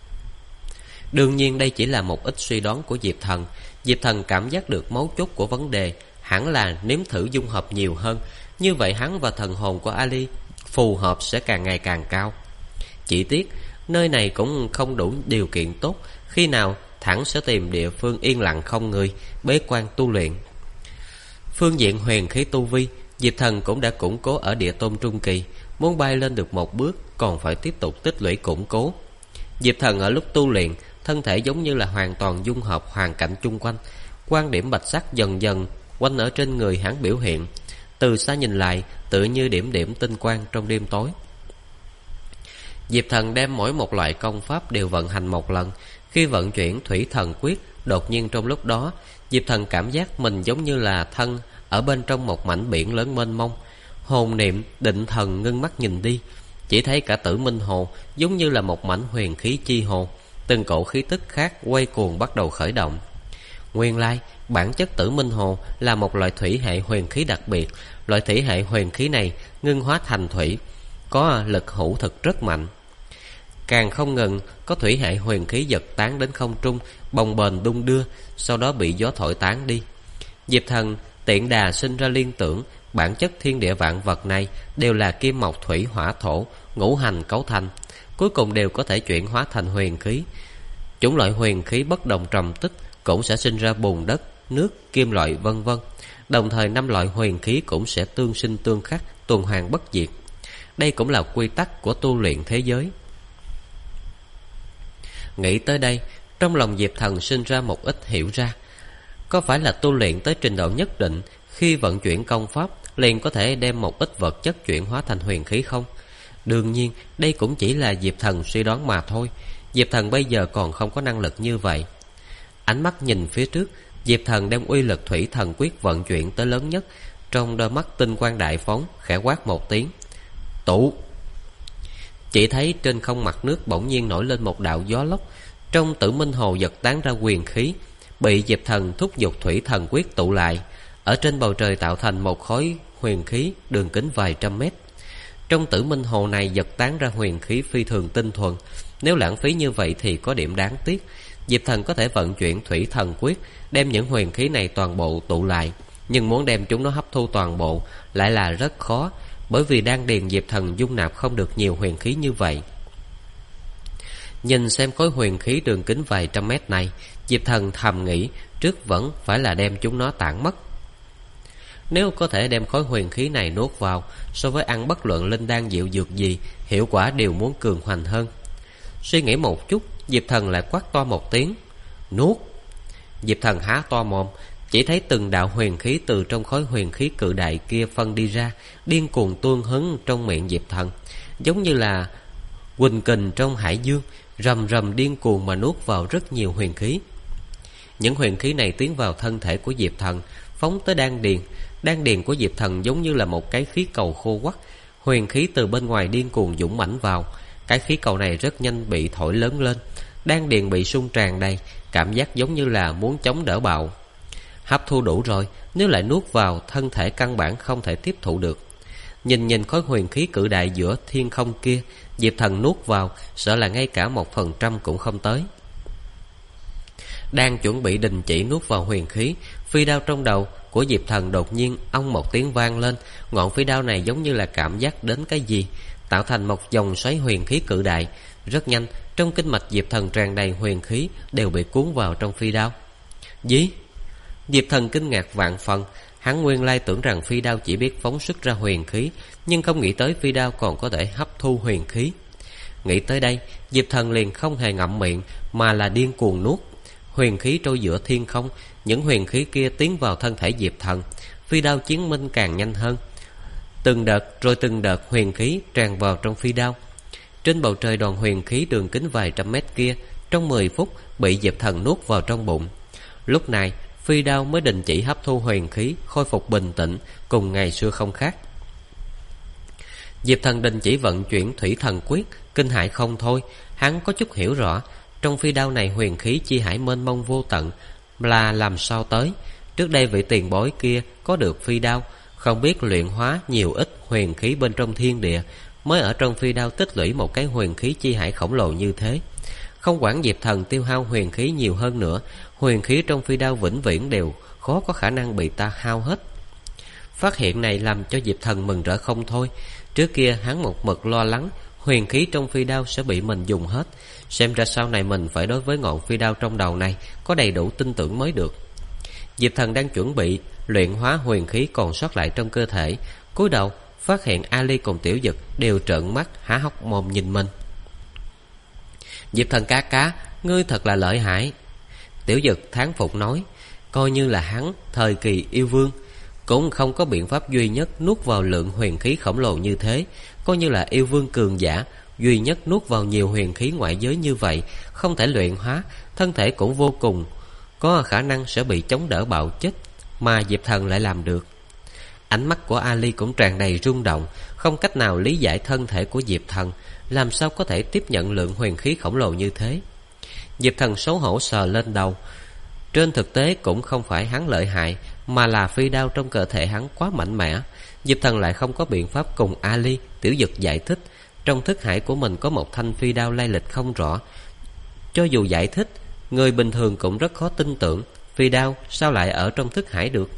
Đương nhiên đây chỉ là một ít suy đoán của Diệp Thần. Diệp Thần cảm giác được mấu chốt của vấn đề hẳn là nếm thử dung hợp nhiều hơn, như vậy hắn và thần hồn của Ali phù hợp sẽ càng ngày càng cao. Chỉ tiếc nơi này cũng không đủ điều kiện tốt, khi nào thẳng sẽ tìm địa phương yên lặng không người, bế quan tu luyện. Phương diện huyền khí tu vi, Diệp Thần cũng đã củng cố ở địa tôn trung kỳ, muốn bay lên được một bước còn phải tiếp tục tích lũy củng cố. Diệp Thần ở lúc tu luyện, thân thể giống như là hoàn toàn dung hợp hoàn cảnh chung quanh, quan điểm bạch sắc dần dần quanh ở trên người hắn biểu hiện, từ xa nhìn lại tựa như điểm điểm tinh quang trong đêm tối. Diệp Thần đem mỗi một loại công pháp đều vận hành một lần. Khi vận chuyển thủy thần quyết, đột nhiên trong lúc đó Diệp Thần cảm giác mình giống như là thân ở bên trong một mảnh biển lớn mênh mông. Hồn niệm định thần ngưng mắt nhìn đi, chỉ thấy cả Tử Minh Hồ giống như là một mảnh huyền khí chi hồ, từng cổ khí tức khác quay cuồng bắt đầu khởi động. Nguyên lai bản chất Tử Minh Hồ là một loại thủy hệ huyền khí đặc biệt. Loại thủy hệ huyền khí này ngưng hóa thành thủy, có lực hữu thực rất mạnh. Càng không ngừng có thủy hệ huyền khí giật tán đến không trung, bồng bềnh đung đưa, sau đó bị gió thổi tán đi. Diệp Thần tiện đà sinh ra liên tưởng, bản chất thiên địa vạn vật này đều là kim mộc thủy hỏa thổ, ngũ hành cấu thành, cuối cùng đều có thể chuyển hóa thành huyền khí. Chủng loại huyền khí bất đồng trầm tích cũng sẽ sinh ra bùn đất, nước, kim loại vân vân. Đồng thời 5 loại huyền khí cũng sẽ tương sinh tương khắc, tuần hoàn bất diệt. Đây cũng là quy tắc của tu luyện thế giới. Nghĩ tới đây, trong lòng Diệp Thần sinh ra một ít hiểu ra. Có phải là tu luyện tới trình độ nhất định, khi vận chuyển công pháp liền có thể đem một ít vật chất chuyển hóa thành huyền khí không? Đương nhiên đây cũng chỉ là Diệp Thần suy đoán mà thôi. Diệp Thần bây giờ còn không có năng lực như vậy. Ánh mắt nhìn phía trước, Diệp Thần đem uy lực thủy thần quyết vận chuyển tới lớn nhất. Trong đôi mắt tinh quang đại phóng, khẽ quát một tiếng: tụ! Chỉ thấy trên không mặt nước bỗng nhiên nổi lên một đạo gió lốc. Trong Tử Minh Hồ giật tán ra huyền khí, bị Diệp Thần thúc giục thủy thần quyết tụ lại, ở trên bầu trời tạo thành một khối huyền khí đường kính vài trăm mét. Trong Tử Minh Hồ này giật tán ra huyền khí phi thường tinh thuần. Nếu lãng phí như vậy thì có điểm đáng tiếc. Diệp Thần có thể vận chuyển thủy thần quyết, đem những huyền khí này toàn bộ tụ lại, nhưng muốn đem chúng nó hấp thu toàn bộ lại là rất khó, bởi vì đan điền Diệp Thần dung nạp không được nhiều huyền khí như vậy. Nhìn xem khối huyền khí đường kính vài trăm mét này, Diệp Thần thầm nghĩ trước vẫn phải là đem chúng nó tản mất. Nếu có thể đem khối huyền khí này nuốt vào, so với ăn bất luận linh đan diệu dược gì, hiệu quả đều muốn cường hoành hơn. Suy nghĩ một chút, Diệp Thần lại quát to một tiếng: nuốt! Diệp Thần há to mồm, chỉ thấy từng đạo huyền khí từ trong khối huyền khí cự đại kia phân đi ra, điên cuồng tuôn hứng trong miệng Diệp Thần, giống như là quỳnh kình trong hải dương, rầm rầm điên cuồng mà nuốt vào rất nhiều huyền khí. Những huyền khí này tiến vào thân thể của Diệp Thần, phóng tới đan điền. Đan điền của Diệp Thần giống như là một cái khí cầu khô quắt, huyền khí từ bên ngoài điên cuồng dũng mãnh vào. Cái khí cầu này rất nhanh bị thổi lớn lên, đan điền bị sung tràn đầy, cảm giác giống như là muốn chống đỡ bạo. Hấp thu đủ rồi, nếu lại nuốt vào, thân thể căn bản không thể tiếp thụ được. Nhìn khối huyền khí cự đại giữa thiên không kia, Diệp Thần nuốt vào, sợ là ngay cả 1% cũng không tới. Đang chuẩn bị đình chỉ nuốt vào huyền khí, phi đao trong đầu của Diệp Thần đột nhiên ong một tiếng vang lên. Ngọn phi đao này giống như là cảm giác đến cái gì, tạo thành một dòng xoáy huyền khí cự đại. Rất nhanh, trong kinh mạch Diệp Thần tràn đầy huyền khí đều bị cuốn vào trong phi đao. Gì? Diệp Thần kinh ngạc vạn phần. Hắn nguyên lai tưởng rằng phi đao chỉ biết phóng xuất ra huyền khí, nhưng không nghĩ tới phi đao còn có thể hấp thu huyền khí. Nghĩ tới đây, Diệp Thần liền không hề ngậm miệng, mà là điên cuồng nuốt. Huyền khí trôi giữa thiên không, những huyền khí kia tiến vào thân thể Diệp Thần. Phi đao chiến minh càng nhanh hơn, từng đợt rồi từng đợt huyền khí tràn vào trong phi đao. Trên bầu trời đoàn huyền khí đường kính vài trăm mét kia, trong 10 phút bị Diệp Thần nuốt vào trong bụng. Lúc này phi đao mới đình chỉ hấp thu huyền khí, khôi phục bình tĩnh, cùng ngày xưa không khác. Diệp Thần đình chỉ vận chuyển thủy thần quyết, kinh hãi không thôi. Hắn có chút hiểu rõ, trong phi đao này huyền khí chi hải mênh mông vô tận là làm sao tới. Trước đây vị tiền bối kia có được phi đao, không biết luyện hóa nhiều ít huyền khí bên trong thiên địa, mới ở trong phi đao tích lũy một cái huyền khí chi hải khổng lồ như thế. Không quản Diệp Thần tiêu hao huyền khí nhiều hơn nữa, huyền khí trong phi đao vĩnh viễn đều khó có khả năng bị ta hao hết. Phát hiện này làm cho Diệp Thần mừng rỡ không thôi. Trước kia hắn một mực lo lắng huyền khí trong phi đao sẽ bị mình dùng hết, xem ra sau này mình phải đối với ngọn phi đao trong đầu này có đầy đủ tin tưởng mới được. Diệp Thần đang chuẩn bị luyện hóa huyền khí còn sót lại trong cơ thể, cúi đầu phát hiện Ali cùng Tiểu Dực đều trợn mắt há hốc mồm nhìn mình. Diệp Thần ca ca, ngươi thật là lợi hại. Tiểu Dực thán phục nói, coi như là hắn thời kỳ yêu vương cũng không có biện pháp duy nhất nuốt vào lượng huyền khí khổng lồ như thế. Coi như là yêu vương cường giả duy nhất nuốt vào nhiều huyền khí ngoại giới như vậy, không thể luyện hóa, thân thể cũng vô cùng có khả năng sẽ bị chống đỡ bạo chết, mà Diệp Thần lại làm được. Ánh mắt của Ali cũng tràn đầy rung động, không cách nào lý giải thân thể của Diệp Thần làm sao có thể tiếp nhận lượng huyền khí khổng lồ như thế. Diệp Thần xấu hổ sờ lên đầu. Trên thực tế cũng không phải hắn lợi hại, mà là phi đao trong cơ thể hắn quá mạnh mẽ. Diệp Thần lại không có biện pháp cùng Ali, Tiểu Dực giải thích trong thức hải của mình có một thanh phi đao lai lịch không rõ. Cho dù giải thích, người bình thường cũng rất khó tin tưởng phi đao sao lại ở trong thức hải được.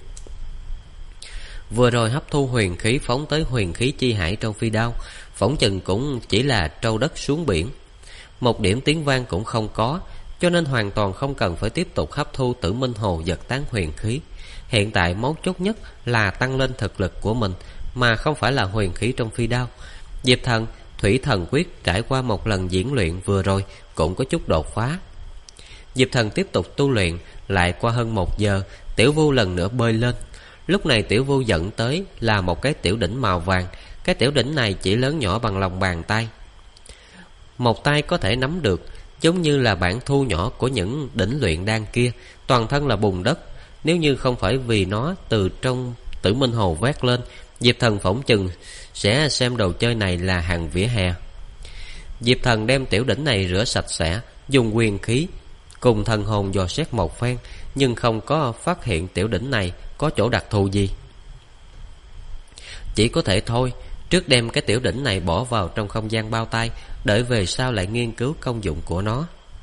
Vừa rồi hấp thu huyền khí phóng tới huyền khí chi hải trong phi đao, phỏng chừng cũng chỉ là trâu đất xuống biển, một điểm tiếng vang cũng không có, cho nên hoàn toàn không cần phải tiếp tục hấp thu Tử Minh Hồ giật tán huyền khí. Hiện tại mấu chốt nhất là tăng lên thực lực của mình, mà không phải là huyền khí trong phi đao. Diệp Thần thủy thần quyết trải qua một lần diễn luyện vừa rồi cũng có chút đột phá. Diệp Thần tiếp tục tu luyện, lại qua hơn 1 giờ, Tiểu Vu lần nữa bơi lên. Lúc này Tiểu Vu dẫn tới là một cái tiểu đỉnh màu vàng. Cái tiểu đỉnh này chỉ lớn nhỏ bằng lòng bàn tay, một tay có thể nắm được, giống như là bản thu nhỏ của những đỉnh luyện đan kia, toàn thân là bùn đất. Nếu như không phải vì nó từ trong Tử Minh Hồ vét lên, Diệp Thần phỏng chừng sẽ xem đồ chơi này là hàng vỉa hè. Diệp Thần đem tiểu đỉnh này rửa sạch sẽ, dùng huyền khí cùng thần hồn dò xét một phen, nhưng không có phát hiện tiểu đỉnh này có chỗ đặc thù gì. Chỉ có thể thôi, trước đem cái tiểu đỉnh này bỏ vào trong không gian bao tay, đợi về sau lại nghiên cứu công dụng của nó.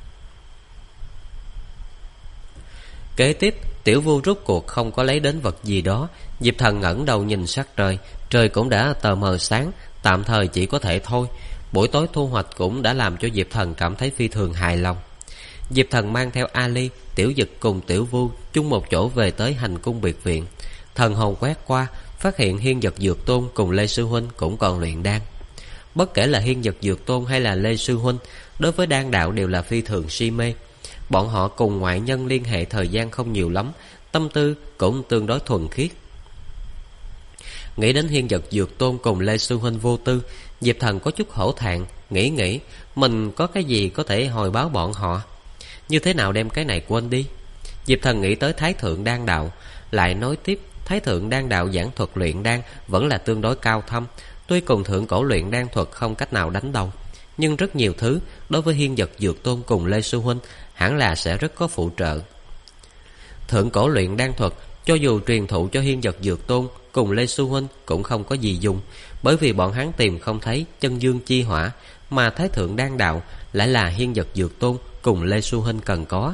Kế tiếp, Tiểu Vu rút cuộc không có lấy đến vật gì đó. Diệp Thần ngẩng đầu nhìn sắc trời, trời cũng đã tờ mờ sáng, tạm thời chỉ có thể thôi. Buổi tối thu hoạch cũng đã làm cho Diệp Thần cảm thấy phi thường hài lòng. Diệp Thần mang theo Ali, Tiểu Dực cùng Tiểu Vu chung một chỗ về tới hành cung biệt viện. Thần hồn quét qua, phát hiện Hiên Dật Dược Tôn cùng Lê Sư Huynh cũng còn luyện đan. Bất kể là Hiên Dật Dược Tôn hay là Lê Sư Huynh, đối với đan đạo đều là phi thường si mê. Bọn họ cùng ngoại nhân liên hệ thời gian không nhiều lắm, tâm tư cũng tương đối thuần khiết. Nghĩ đến Hiên Dật Dược Tôn cùng Lê Sư Huynh vô tư, Diệp Thần có chút hổ thẹn, nghĩ mình có cái gì có thể hồi báo bọn họ. Như thế nào đem cái này quên đi. Diệp Thần nghĩ tới Thái Thượng Đan Đạo, lại nói tiếp Thái Thượng Đan Đạo giảng thuật luyện đan vẫn là tương đối cao thâm. Tuy cùng thượng cổ luyện đan thuật không cách nào đánh đồng, nhưng rất nhiều thứ đối với Hiên Dật Dược Tôn cùng Lê Sư Huynh hẳn là sẽ rất có phụ trợ. Thượng cổ luyện đan thuật cho dù truyền thụ cho Hiên Dật Dược Tôn cùng Lê Sư Huynh cũng không có gì dùng, bởi vì bọn hắn tìm không thấy chân dương chi hỏa, mà Thái Thượng Đan Đạo lại là Hiên Dật Dược Tôn cùng Lê Sư Huynh cần có.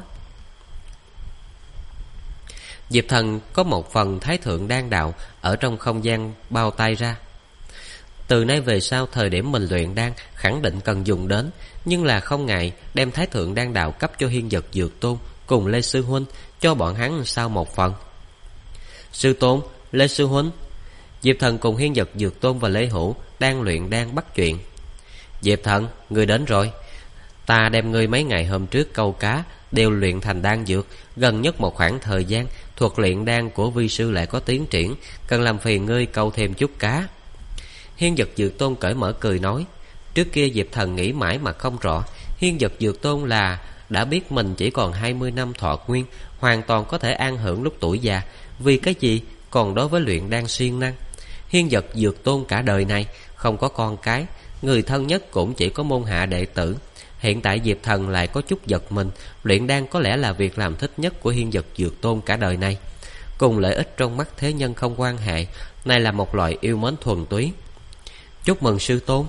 Diệp Thần có một phần Thái Thượng Đan Đạo ở trong không gian bao tay ra. Từ nay về sau, thời điểm mình luyện đan khẳng định cần dùng đến, nhưng là không ngại đem Thái Thượng Đan Đạo cấp cho Hiên Dật Dược Tôn cùng Lê Sư Huynh, cho bọn hắn sau một phần. Sư Tôn, Lê Sư Huynh. Diệp Thần cùng Hiên Dật Dược Tôn và Lê Hữu đang luyện đan bắt chuyện. Diệp Thần, ngươi đến rồi. Ta đem ngươi mấy ngày hôm trước câu cá đều luyện thành đan dược, gần nhất một khoảng thời gian thuật luyện đan của vi sư lại có tiến triển, cần làm phiền ngươi câu thêm chút cá. Hiên Dật Dược Tôn cởi mở cười nói. Trước kia Diệp Thần nghĩ mãi mà không rõ, Hiên Dật Dược Tôn là đã biết mình chỉ còn 20 năm thọ nguyên, hoàn toàn có thể an hưởng lúc tuổi già, vì cái gì còn đối với luyện đan siêng năng. Hiên Dật Dược Tôn cả đời này không có con cái, người thân nhất cũng chỉ có môn hạ đệ tử. Hiện tại Diệp Thần lại có chút giật mình, luyện đan có lẽ là việc làm thích nhất của Hiên Dật Dược Tôn cả đời này. Cùng lợi ích trong mắt thế nhân không quan hệ, này là một loại yêu mến thuần túy. Chúc mừng sư tôn.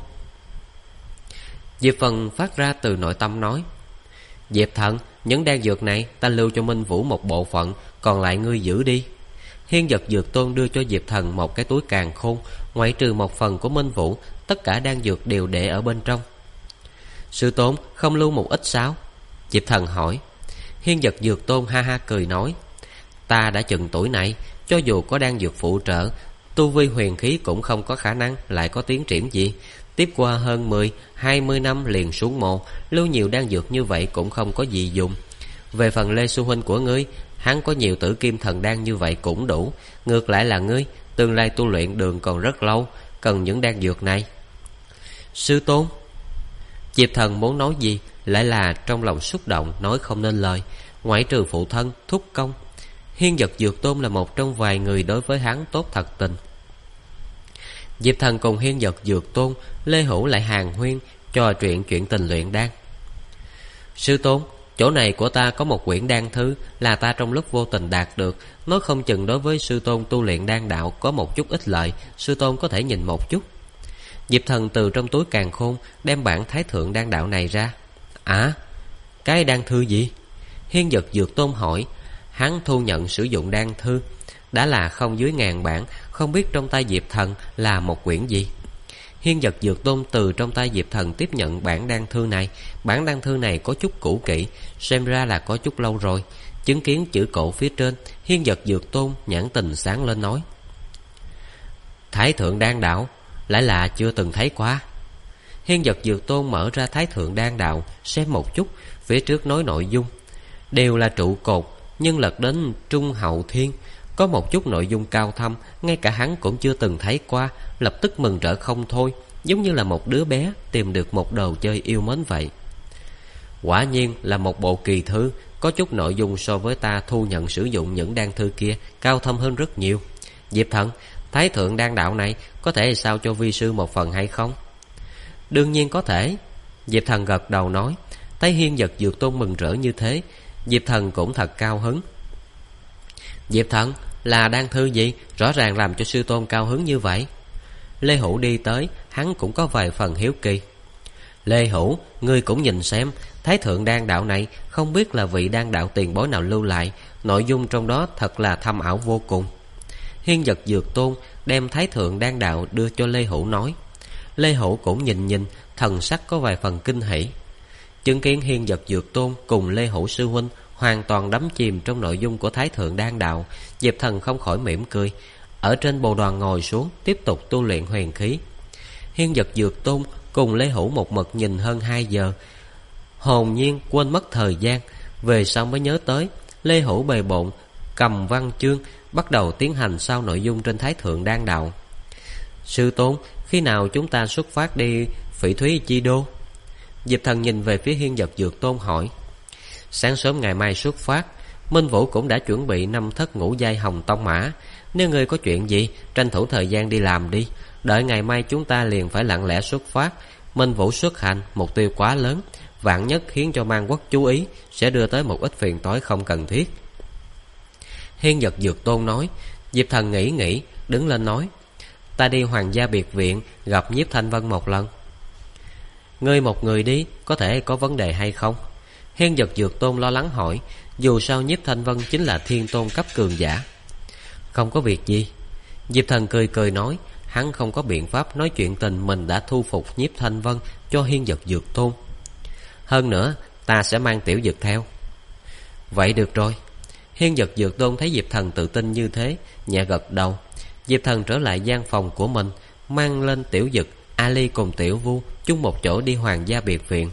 Diệp Phần phát ra từ nội tâm nói. Diệp Thần, những đan dược này ta lưu cho Minh Vũ một bộ phận, còn lại ngươi giữ đi. Hiên Dật Dược Tôn đưa cho Diệp Thần một cái túi càn khôn, ngoại trừ một phần của Minh Vũ, tất cả đan dược đều để ở bên trong. Sư tôn không lưu một ít sao? Diệp Thần hỏi. Hiên Dật Dược Tôn ha ha cười nói. Ta đã chừng tuổi này, cho dù có đan dược phụ trợ, tu vi huyền khí cũng không có khả năng lại có tiến triển gì. Tiếp qua hơn 10-20 năm liền xuống mồ, lưu nhiều đan dược như vậy cũng không có gì dùng. Về phần Lê Sư huynh của ngươi, hắn có nhiều tử kim thần đan như vậy cũng đủ. Ngược lại là ngươi, tương lai tu luyện đường còn rất lâu, cần những đan dược này. Sư tôn. Diệp Thần muốn nói gì, lại là trong lòng xúc động nói không nên lời. Ngoại trừ phụ thân, thúc công, Hiên Dật Dược Tôn là một trong vài người đối với hắn tốt thật tình. Diệp Thần cùng Hiên Dật Dược Tôn, Lê Hữu lại hàn huyên trò chuyện chuyện tình luyện đan. Sư tôn, chỗ này của ta có một quyển đan thư, là ta trong lúc vô tình đạt được, nói không chừng đối với sư tôn tu luyện đan đạo có một chút ích lợi, sư tôn có thể nhìn một chút. Diệp Thần từ trong túi càn khôn đem bản Thái Thượng đan đạo này ra. Cái đan thư gì? Hiên Dật Dược Tôn hỏi. Hắn thu nhận sử dụng đan thư đã là không dưới 1000 bản, không biết trong tay Diệp Thần là một quyển gì. Hiên Dật Dược Tôn từ trong tay Diệp Thần tiếp nhận bản đan thư này. Bản đan thư này có chút cũ kỹ, xem ra là có chút lâu rồi. Chứng kiến chữ cổ phía trên, Hiên Dật Dược Tôn nhãn tình sáng lên nói. Thái Thượng đan đạo, lại là chưa từng thấy qua. Hiên Dật Dược Tôn mở ra Thái Thượng đan đạo xem một chút, phía trước nói nội dung đều là trụ cột, nhưng lật đến trung hậu thiên, có một chút nội dung cao thâm, ngay cả hắn cũng chưa từng thấy qua, lập tức mừng rỡ không thôi, giống như là một đứa bé tìm được một đồ chơi yêu mến vậy. Quả nhiên là một bộ kỳ thư, có chút nội dung so với ta thu nhận sử dụng những đan thư kia cao thâm hơn rất nhiều. Diệp Thần, Thái Thượng đan đạo này có thể sao cho vi sư một phần hay không? Đương nhiên có thể. Diệp Thần gật đầu nói. Thấy Hiên Dật Dược Tôn mừng rỡ như thế, Diệp Thần cũng thật cao hứng. Diệp Thần, là đan thư gì rõ ràng làm cho sư tôn cao hứng như vậy? Lê Hữu đi tới, hắn cũng có vài phần hiếu kỳ. Lê Hữu, ngươi cũng nhìn xem, Thái Thượng đan đạo này không biết là vị đan đạo tiền bối nào lưu lại, nội dung trong đó thật là thâm ảo vô cùng. Hiên Dật Dược Tôn đem Thái Thượng đan đạo đưa cho Lê Hữu nói. Lê Hữu cũng nhìn, thần sắc có vài phần kinh hỉ. Chứng kiến Hiên Dật Dược Tôn cùng Lê Hữu sư huynh hoàn toàn đắm chìm trong nội dung của Thái Thượng đan đạo, Diệp Thần không khỏi mỉm cười, ở trên bồ đoàn ngồi xuống tiếp tục tu luyện huyền khí. Hiên Dật Dược Tôn cùng Lê Hữu một mực nhìn hơn 2 giờ, hồn nhiên quên mất thời gian. Về sau mới nhớ tới Lê Hữu bề bộn cầm văn chương, bắt đầu tiến hành sau nội dung trên Thái Thượng đan đạo. Sư tôn, khi nào chúng ta xuất phát đi Phỉ Thúy Chi Đô? Diệp Thần nhìn về phía Hiên Dật Dược Tôn hỏi. Sáng sớm ngày mai xuất phát. Minh Vũ cũng đã chuẩn bị 5 thất ngũ giai hồng tông mã. Nếu ngươi có chuyện gì, tranh thủ thời gian đi làm đi. Đợi ngày mai chúng ta liền phải lặng lẽ xuất phát. Minh Vũ xuất hành, mục tiêu quá lớn, vạn nhất khiến cho Man Quốc chú ý, sẽ đưa tới một ít phiền toái không cần thiết. Hiên Dật Dược Tôn nói. Diệp Thần nghĩ, đứng lên nói. Ta đi Hoàng gia biệt viện gặp Nhiếp Thanh Vân một lần. Ngươi một người đi, có thể có vấn đề hay không? Hiên Dật Dược Tôn lo lắng hỏi. Dù sao Nhiếp Thanh Vân chính là thiên tôn cấp cường giả. Không có việc gì. Diệp Thần cười nói. Hắn không có biện pháp nói chuyện tình mình đã thu phục Nhiếp Thanh Vân cho Hiên Dật Dược Tôn. Hơn nữa ta sẽ mang Tiểu Dực theo. Vậy được rồi. Hiên Dật Dược Tôn thấy Diệp Thần tự tin như thế, nhẹ gật đầu. Diệp Thần trở lại gian phòng của mình, mang lên Tiểu Dực, Ali cùng Tiểu Vu chung một chỗ đi Hoàng gia biệt viện.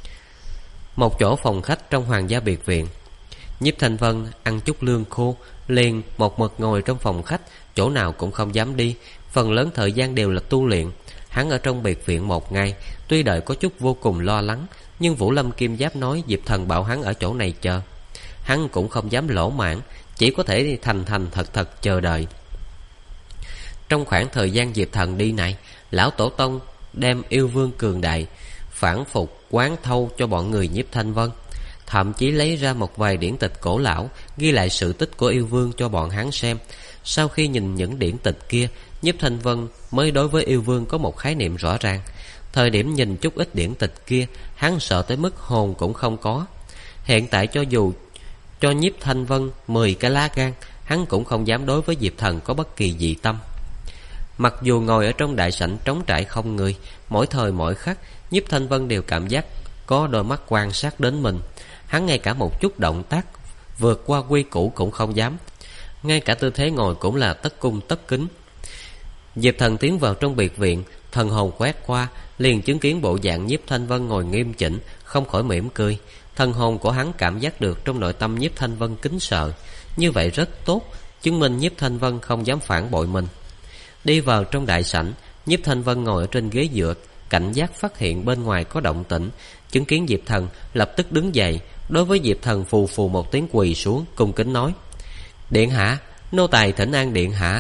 Một chỗ phòng khách trong Hoàng gia biệt viện. Nhiếp Thanh Vân ăn chút lương khô, liền một mực ngồi trong phòng khách, chỗ nào cũng không dám đi, phần lớn thời gian đều là tu luyện. Hắn ở trong biệt viện một ngày, tuy đợi có chút vô cùng lo lắng, nhưng Vũ Lâm Kim Giáp nói Diệp Thần bảo hắn ở chỗ này chờ. Hắn cũng không dám lỗ mãng, chỉ có thể thành thật chờ đợi. Trong khoảng thời gian Diệp Thần đi này, lão tổ tông đem yêu vương cường đại phản phục quán thâu cho bọn người Nhiếp Thanh Vân, thậm chí lấy ra một vài điển tịch cổ lão ghi lại sự tích của yêu vương cho bọn hắn xem. Sau khi nhìn những điển tịch kia, Nhiếp Thanh Vân mới đối với yêu vương có một khái niệm rõ ràng. Thời điểm nhìn chút ít điển tịch kia, hắn sợ tới mức hồn cũng không có. Hiện tại cho dù cho Nhiếp Thanh Vân 10 cái lá gan, hắn cũng không dám đối với Diệp Thần có bất kỳ dị tâm. Mặc dù ngồi ở trong đại sảnh trống trải không người, mỗi thời mỗi khắc Nhiếp Thanh Vân đều cảm giác có đôi mắt quan sát đến mình. Hắn ngay cả một chút động tác vượt qua quy củ cũng không dám, ngay cả tư thế ngồi cũng là tất cung tất kính. Diệp Thần tiến vào trong biệt viện, thần hồn quét qua, liền chứng kiến bộ dạng Nhiếp Thanh Vân ngồi nghiêm chỉnh, không khỏi mỉm cười. Thần hồn của hắn cảm giác được trong nội tâm Nhiếp Thanh Vân kính sợ. Như vậy rất tốt, chứng minh Nhiếp Thanh Vân không dám phản bội mình. Đi vào trong đại sảnh, Nhiếp Thanh Vân ngồi ở trên ghế dựa, cảnh giác phát hiện bên ngoài có động tĩnh. Chứng kiến Diệp Thần, lập tức đứng dậy, đối với Diệp Thần phù phù một tiếng quỳ xuống, cung kính nói: "Điện hạ, nô tài thỉnh an điện hạ."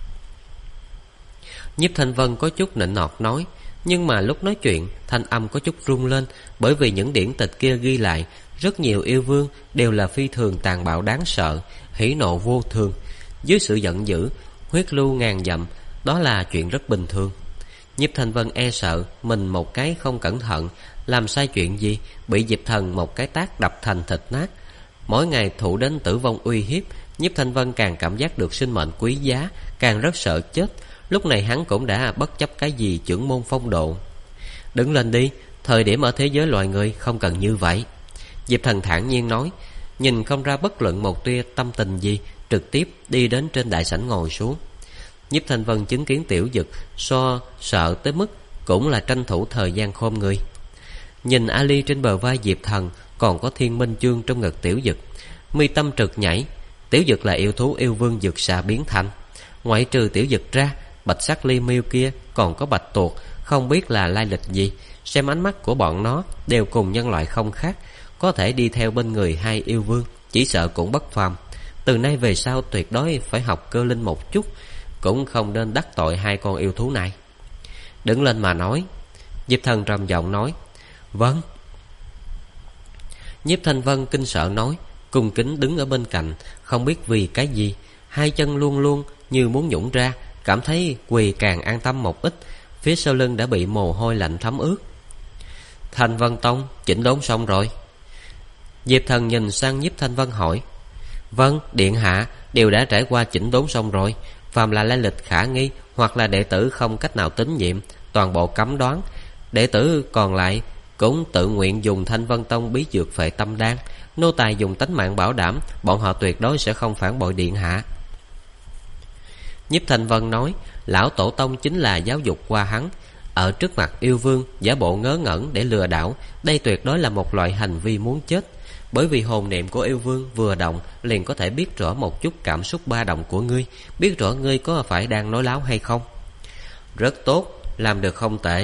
Nhiếp Thanh Vân có chút nịnh nọt nói, nhưng mà lúc nói chuyện thanh âm có chút rung lên, bởi vì những điển tịch kia ghi lại rất nhiều yêu vương đều là phi thường tàn bạo đáng sợ, hỉ nộ vô thường, dưới sự giận dữ huyết lưu ngàn dặm, đó là chuyện rất bình thường. Nhiếp Thanh Vân e sợ mình một cái không cẩn thận làm sai chuyện gì, bị Diệp Thần một cái tát đập thành thịt nát. Mỗi ngày thụ đến tử vong uy hiếp, Nhiếp Thanh Vân càng cảm giác được sinh mệnh quý giá, càng rất sợ chết. Lúc này hắn cũng đã bất chấp cái gì chưởng môn phong độ. "Đứng lên đi, thời điểm ở thế giới loài người không cần như vậy." Diệp Thần thản nhiên nói, nhìn không ra bất luận một tia tâm tình gì, trực tiếp đi đến trên đại sảnh ngồi xuống. Nhiếp Thanh Vân chứng kiến Tiểu Dực sợ tới mức cũng là tranh thủ thời gian khom người. Nhìn Ali trên bờ vai Diệp Thần, còn có Thiên Minh Chương trong ngực Tiểu Dực, mi tâm trực nhảy. Tiểu Dực là yêu thú yêu vương dược xà biến thành. Ngoại trừ Tiểu Dực ra, bạch sắc li miêu kia còn có bạch tuộc, không biết là lai lịch gì. Xem ánh mắt của bọn nó đều cùng nhân loại không khác, có thể đi theo bên người hai yêu vương, chỉ sợ cũng bất phàm. Từ nay về sau tuyệt đối phải học cơ linh một chút, cũng không nên đắc tội hai con yêu thú này. "Đứng lên mà nói." Diệp Thần trầm giọng nói. "Vâng." Nhiếp Thanh Vân kinh sợ nói, cung kính đứng ở bên cạnh. Không biết vì cái gì, hai chân luôn luôn như muốn nhũn ra, cảm thấy quỳ càng an tâm một ít. Phía sau lưng đã bị mồ hôi lạnh thấm ướt. "Thanh Vân Tông chỉnh đốn xong rồi?" Diệp Thần nhìn sang Nhiếp Thanh Vân hỏi. "Vâng, điện hạ, đều đã trải qua chỉnh đốn xong rồi. Phàm là lai lịch khả nghi hoặc là đệ tử không cách nào tín nhiệm, toàn bộ cấm đoán. Đệ tử còn lại cũng tự nguyện dùng Thanh Vân Tông bí dược phệ tâm đan. Nô tài dùng tánh mạng bảo đảm bọn họ tuyệt đối sẽ không phản bội điện hạ." Nhiếp Thanh Vân nói, lão tổ tông chính là giáo dục qua hắn. Ở trước mặt yêu vương giả bộ ngớ ngẩn để lừa đảo, đây tuyệt đối là một loại hành vi muốn chết. Bởi vì hồn niệm của yêu vương vừa động liền có thể biết rõ một chút cảm xúc ba động của ngươi, biết rõ ngươi có phải đang nói láo hay không. "Rất tốt, làm được không tệ."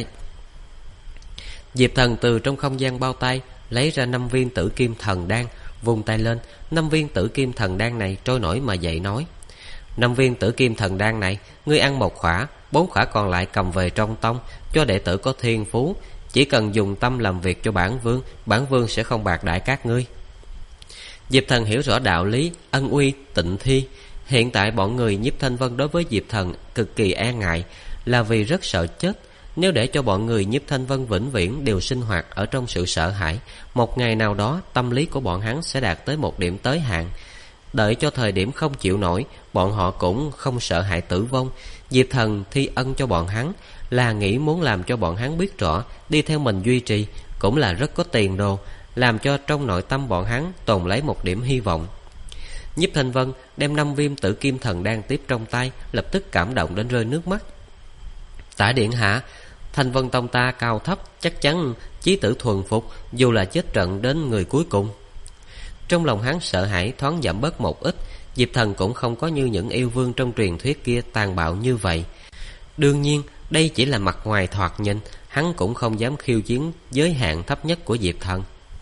Diệp Thần từ trong không gian bao tay lấy ra 5 viên tử kim thần đan, vung tay lên, 5 viên tử kim thần đan này trôi nổi mà dậy nói: "5 viên tử kim thần đan này, ngươi ăn 1 khỏa, 4 khỏa còn lại cầm về trong tông, cho đệ tử có thiên phú. Chỉ cần dùng tâm làm việc cho bản vương sẽ không bạc đãi các ngươi." Diệp Thần hiểu rõ đạo lý ân uy tịnh thi. Hiện tại bọn người Nhiếp Thanh Vân đối với Diệp Thần cực kỳ e ngại, là vì rất sợ chết. Nếu để cho bọn người Nhiếp Thanh Vân vĩnh viễn đều sinh hoạt ở trong sự sợ hãi, một ngày nào đó tâm lý của bọn hắn sẽ đạt tới một điểm tới hạn. Đợi cho thời điểm không chịu nổi, bọn họ cũng không sợ hãi tử vong. Diệp Thần thi ân cho bọn hắn là nghĩ muốn làm cho bọn hắn biết rõ đi theo mình duy trì cũng là rất có tiền đồ, làm cho trong nội tâm bọn hắn tồn lấy một điểm hy vọng. Nhiếp Thanh Vân đem 5 viên tử kim thần đan tiếp trong tay, lập tức cảm động đến rơi nước mắt. "Tả điện hạ, Thanh Vân Tông ta cao thấp chắc chắn chí tử thuần phục, dù là chết trận đến người cuối cùng." Trong lòng hắn sợ hãi thoáng giảm bớt một ít. Diệp Thần cũng không có như những yêu vương trong truyền thuyết kia tàn bạo như vậy. Đương nhiên đây chỉ là mặt ngoài thoạt nhìn, hắn cũng không dám khiêu chiến giới hạn thấp nhất của Diệp Thần.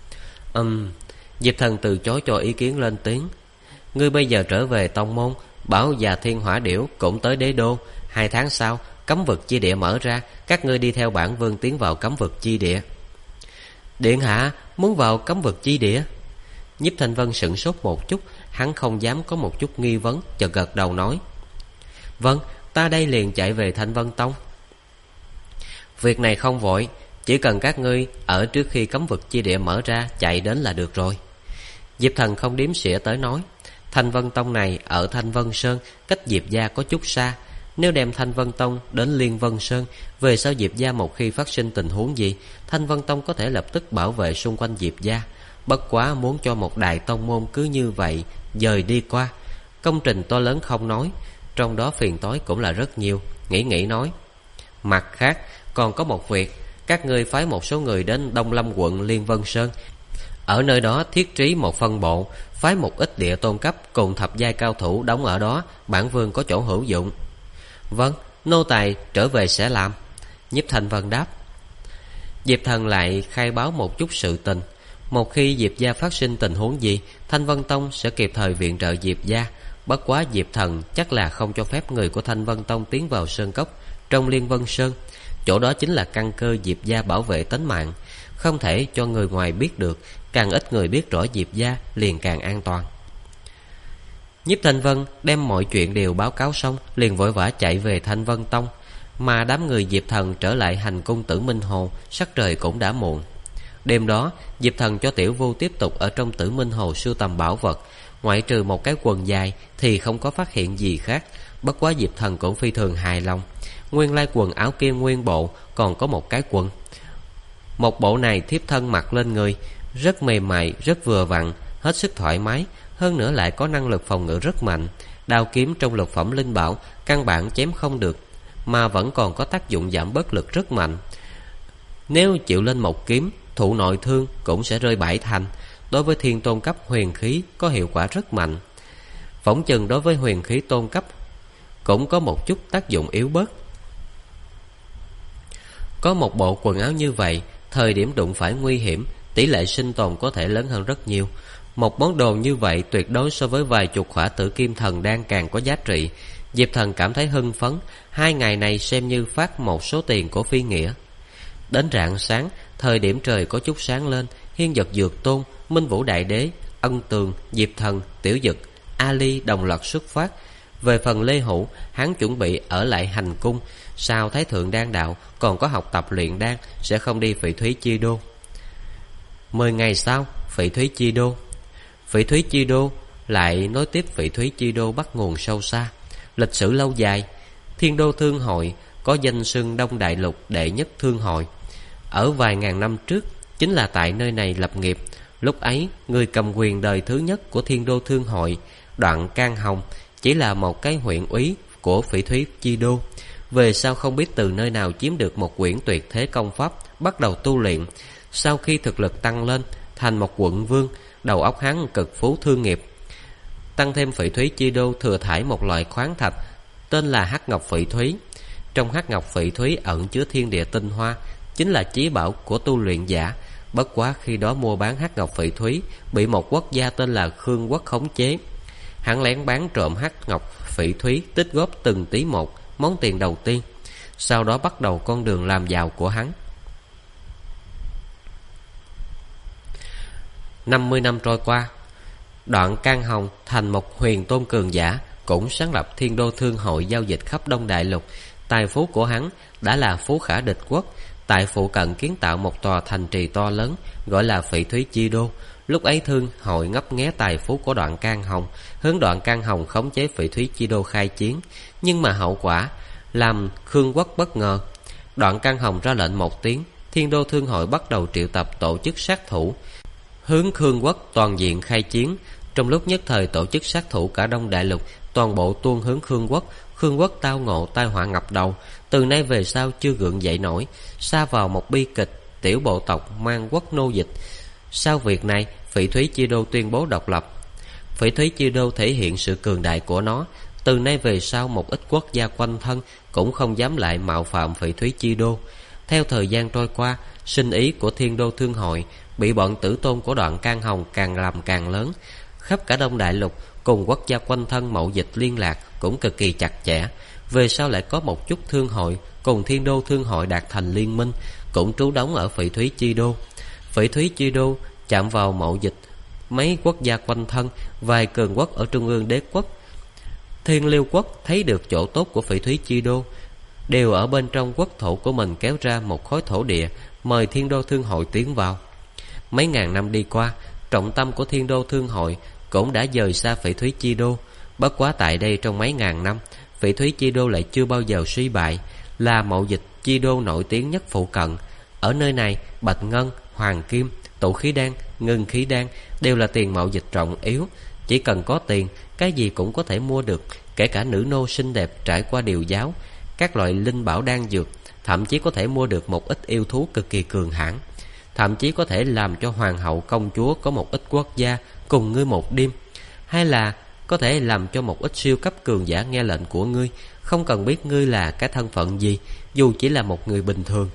Diệp Thần từ chối cho ý kiến lên tiếng. "Ngươi bây giờ trở về tông môn, bảo già Thiên Hỏa Điểu cũng tới đế đô, 2 tháng sau, cấm vực chi địa mở ra, các ngươi đi theo bản vương tiến vào cấm vực chi địa. Điện hạ muốn vào cấm vực chi địa? Nhiếp Thanh Vân sửng sốt một chút, hắn không dám có một chút nghi vấn, chợt gật đầu nói: Vâng, ta đây liền chạy về Thanh Vân Tông. Việc này không vội, chỉ cần các ngươi ở trước khi cấm vực chi địa mở ra chạy đến là được rồi. Diệp Thần không đếm xỉa tới nói: Thanh Vân Tông này ở Thanh Vân Sơn, cách Diệp gia có chút xa. Nếu đem Thanh Vân Tông đến Liên Vân Sơn, về sau Diệp gia một khi phát sinh tình huống gì, Thanh Vân Tông có thể lập tức bảo vệ xung quanh Diệp gia. Bất quá muốn cho một đại tông môn cứ như vậy dời đi qua, công trình to lớn không nói, trong đó phiền toái cũng là rất nhiều. Nghĩ nói: Mặt khác còn có một việc, các ngươi phái một số người đến Đông Lâm quận Liên Vân Sơn, ở nơi đó thiết trí một phân bộ, phái một ít địa tôn cấp cùng thập giai cao thủ đóng ở đó, bản vương có chỗ hữu dụng. Vâng, nô tài trở về sẽ làm. Nhiếp Thanh Vân đáp. Diệp Thần lại khai báo một chút sự tình. Một khi Diệp gia phát sinh tình huống gì, Thanh Vân Tông sẽ kịp thời viện trợ Diệp gia. Bất quá Diệp Thần chắc là không cho phép người của Thanh Vân Tông tiến vào sơn cốc trong Liên Vân Sơn. Chỗ đó chính là căn cơ Diệp gia bảo vệ tính mạng, không thể cho người ngoài biết được. Càng ít người biết rõ Diệp gia liền càng an toàn. Nhiếp Thanh Vân đem mọi chuyện đều báo cáo xong, liền vội vã chạy về Thanh Vân Tông. Mà đám người Diệp Thần trở lại hành cung Tử Minh Hồ, sắc trời cũng đã muộn. Đêm đó Diệp Thần cho Tiểu Vu tiếp tục ở trong Tử Minh Hồ sưu tầm bảo vật. Ngoại trừ một cái quần dài thì không có phát hiện gì khác. Bất quá Diệp Thần cũng phi thường hài lòng. Nguyên lai quần áo kia nguyên bộ còn có một cái quần. Một bộ này thiếp thân mặc lên người rất mềm mại, rất vừa vặn, hết sức thoải mái. Hơn nữa lại có năng lực phòng ngự rất mạnh. Đao kiếm trong lục phẩm linh bảo căn bản chém không được, mà vẫn còn có tác dụng giảm bớt lực rất mạnh. Nếu chịu lên một kiếm, thụ nội thương cũng sẽ rơi 7 thành. Đối với thiên tôn cấp huyền khí có hiệu quả rất mạnh. Phỏng chừng đối với huyền khí tôn cấp cũng có một chút tác dụng yếu bớt. Có một bộ quần áo như vậy, thời điểm đụng phải nguy hiểm, tỷ lệ sinh tồn có thể lớn hơn rất nhiều. Một món đồ như vậy tuyệt đối so với vài chục khỏa tử kim thần đan càng có giá trị. Diệp Thần cảm thấy hưng phấn. 2 ngày này xem như phát một số tiền của phi nghĩa. Đến rạng sáng, thời điểm trời có chút sáng lên, Hiên Dật Dược Tôn, Minh Vũ Đại Đế, Ân Tường, Diệp Thần, Tiểu Dực, Ali đồng loạt xuất phát. Về phần Lê Hữu, hắn chuẩn bị ở lại hành cung. Sau Thái Thượng Đan Đạo còn có học tập luyện đan, sẽ không đi Phỉ Thúy Chi Đô. 10 ngày sau, Phỉ Thúy Chi Đô. Phỉ Thúy Chi Đô lại nối tiếp Phỉ Thúy Chi Đô bắt nguồn sâu xa, lịch sử lâu dài. Thiên Đô Thương Hội có danh xưng Đông Đại Lục đệ nhất thương hội. Ở vài ngàn năm trước, chính là tại nơi này lập nghiệp. Lúc ấy, người cầm quyền đời thứ nhất của Thiên Đô Thương Hội, Đoạn Can Hồng, chỉ là một cái huyện úy của Phỉ Thúy Chi Đô. Về sau không biết từ nơi nào chiếm được một quyển tuyệt thế công pháp, bắt đầu tu luyện. Sau khi thực lực tăng lên, thành một quận vương, đầu óc hắn cực phú thương nghiệp. Tăng thêm Phỉ Thúy Chi Đô thừa thải một loại khoáng thạch tên là Hắc Ngọc Phỉ Thúy. Trong Hắc Ngọc Phỉ Thúy ẩn chứa thiên địa tinh hoa, chính là chí bảo của tu luyện giả. Bất quá khi đó mua bán Hắc Ngọc Phỉ Thúy bị một quốc gia tên là Khương Quốc khống chế. Hắn lén bán trộm Hắc Ngọc Phỉ Thúy, tích góp từng tí một món tiền đầu tiên, sau đó bắt đầu con đường làm giàu của hắn. 50 năm trôi qua, Đoạn Can Hồng thành một huyền tôn cường giả, cũng sáng lập Thiên Đô Thương Hội giao dịch khắp Đông Đại Lục. Tài phú của hắn đã là phú khả địch quốc. Tại phụ cận kiến tạo một tòa thành trì to lớn, gọi là Phỉ Thúy Chi Đô. Lúc ấy thương hội ngấp nghé tài phú của Đoạn Can Hồng, hướng Đoạn Can Hồng khống chế Phỉ Thúy Chi Đô khai chiến. Nhưng mà hậu quả làm Khương Quốc bất ngờ. Đoạn Can Hồng ra lệnh một tiếng, Thiên Đô Thương Hội bắt đầu triệu tập tổ chức sát thủ, hướng Khương Quốc toàn diện khai chiến. Trong lúc nhất thời tổ chức sát thủ cả Đông Đại Lục toàn bộ tuôn hướng Khương Quốc. Khương Quốc tao ngộ tai họa ngập đầu, từ nay về sau chưa gượng dậy nổi, sa vào một bi kịch tiểu bộ tộc mang quốc nô dịch. Sau việc này, Phỉ Thúy Chi Đô tuyên bố độc lập. Phỉ Thúy Chi Đô thể hiện sự cường đại của nó. Từ nay về sau một ít quốc gia quanh thân cũng không dám lại mạo phạm Phỉ Thúy Chi Đô. Theo thời gian trôi qua, sinh ý của Thiên Đô Thương Hội bị bọn tử tôn của Đoạn Can Hồng càng làm càng lớn. Khắp cả Đông Đại Lục cùng quốc gia quanh thân mậu dịch liên lạc cũng cực kỳ chặt chẽ. về sau lại có một chút thương hội cùng Thiên Đô thương hội đạt thành liên minh, cũng trú đóng ở Phỉ Thúy Chi Đô. Phỉ Thúy Chi Đô chạm vào mậu dịch mấy quốc gia quanh thân, vài cường quốc ở trung ương đế quốc. Thiên Liêu quốc thấy được chỗ tốt của Phỉ Thúy Chi Đô, đều ở bên trong quốc thổ của mình kéo ra một khối thổ địa, mời Thiên Đô thương hội tiến vào. Mấy ngàn năm đi qua, trọng tâm của Thiên Đô thương hội cũng đã dời xa Phỉ Thúy Chi Đô. Bất quá tại đây trong mấy ngàn năm, Phỉ Thúy Chi Đô lại chưa bao giờ suy bại, là mậu dịch chi đô nổi tiếng nhất phụ cận. Ở nơi này, bạch ngân, hoàng kim, tụ khí đan, ngân khí đan đều là tiền mậu dịch trọng yếu. Chỉ cần có tiền, cái gì cũng có thể mua được, kể cả nữ nô xinh đẹp trải qua điều giáo, các loại linh bảo đan dược, thậm chí có thể mua được một ít yêu thú cực kỳ cường hãn, thậm chí có thể làm cho hoàng hậu công chúa có một ít quốc gia cùng ngươi một đêm, hay là có thể làm cho một ít siêu cấp cường giả nghe lệnh của ngươi, không cần biết ngươi là cái thân phận gì, dù chỉ là một người bình thường.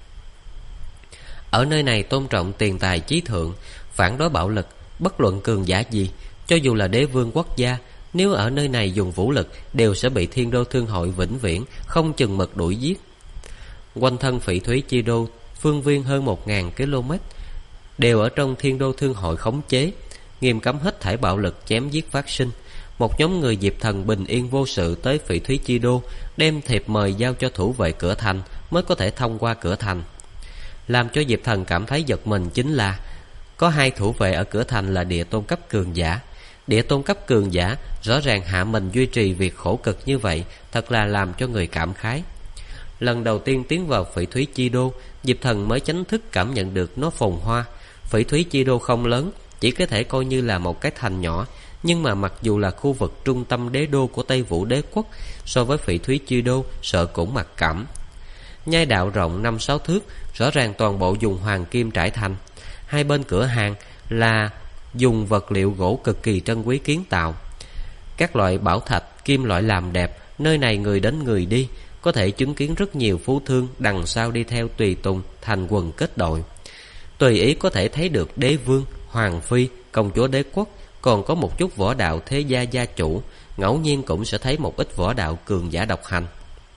Ở nơi này tôn trọng tiền tài chí thượng, phản đối bạo lực, bất luận cường giả gì, cho dù là đế vương quốc gia, nếu ở nơi này dùng vũ lực đều sẽ bị Thiên Đô thương hội vĩnh viễn không chừng mực đuổi giết. Quanh thân Phỉ Thúy Chi Đô phương viên hơn 1000 km đều ở trong Thiên Đô thương hội khống chế, nghiêm cấm hết thảy bạo lực chém giết phát sinh. Một nhóm người Diệp Thần bình yên vô sự tới Phỉ Thúy Chi Đô, đem thiệp mời giao cho thủ vệ cửa thành mới có thể thông qua cửa thành. Làm cho Diệp Thần cảm thấy giật mình chính là có 2 thủ vệ ở cửa thành là địa tôn cấp cường giả. Địa tôn cấp cường giả rõ ràng hạ mình duy trì việc khổ cực như vậy, thật là làm cho người cảm khái. Lần đầu tiên tiến vào Phỉ Thúy Chi Đô, Diệp Thần mới chính thức cảm nhận được nó phồn hoa. Phỉ Thúy Chi Đô không lớn, chỉ có thể coi như là một cái thành nhỏ, nhưng mà mặc dù là khu vực trung tâm đế đô của Tây Vũ đế quốc, so với Phỉ Thúy Chi Đô sợ cũng mặc cảm. Nhai đạo rộng 5-6 thước, rõ ràng toàn bộ dùng hoàng kim trải thành. Hai bên cửa hàng là dùng vật liệu gỗ cực kỳ trân quý kiến tạo, các loại bảo thạch, kim loại làm đẹp. Nơi này người đến người đi, có thể chứng kiến rất nhiều phú thương đằng sau đi theo tùy tùng thành quần kết đội. Tùy ý có thể thấy được đế vương, hoàng phi, công chúa đế quốc, còn có một chút võ đạo thế gia gia chủ, ngẫu nhiên cũng sẽ thấy một ít võ đạo cường giả độc hành.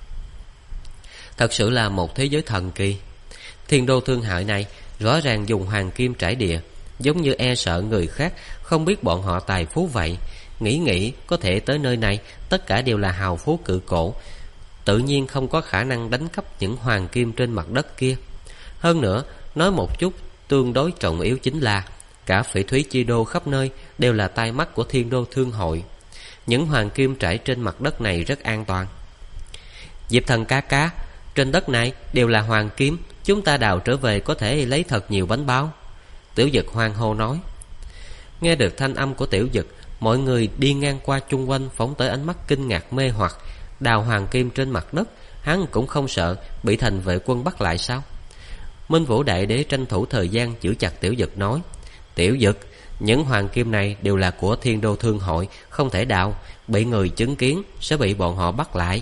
Thật sự là một thế giới thần kỳ. Thiên Đô thương hội này rõ ràng dùng hoàng kim trải địa, giống như e sợ người khác không biết bọn họ tài phú vậy. Nghĩ có thể tới nơi này tất cả đều là hào phú cự cổ, tự nhiên không có khả năng đánh cắp những hoàng kim trên mặt đất kia. Hơn nữa, nói một chút tương đối trọng yếu chính là cả Phỉ Thúy Chi Đô khắp nơi đều là tai mắt của Thiên Đô thương hội. Những hoàng kim trải trên mặt đất này rất an toàn. Diệp Thần ca, trên đất này đều là hoàng kim, chúng ta đào trở về có thể lấy thật nhiều bánh bao. Tiểu Dực hoan hô nói. Nghe được thanh âm của Tiểu Dực, mọi người đi ngang qua chung quanh phóng tới ánh mắt kinh ngạc mê hoặc. Đào hoàng kim trên mặt đất, hắn cũng không sợ bị thành vệ quân bắt lại sao? Minh Vũ đại đế tranh thủ thời gian giữ chặt Tiểu Dực nói. Tiểu Dực, những hoàng kim này đều là của Thiên Đô thương hội, không thể đào, bị người chứng kiến sẽ bị bọn họ bắt lại.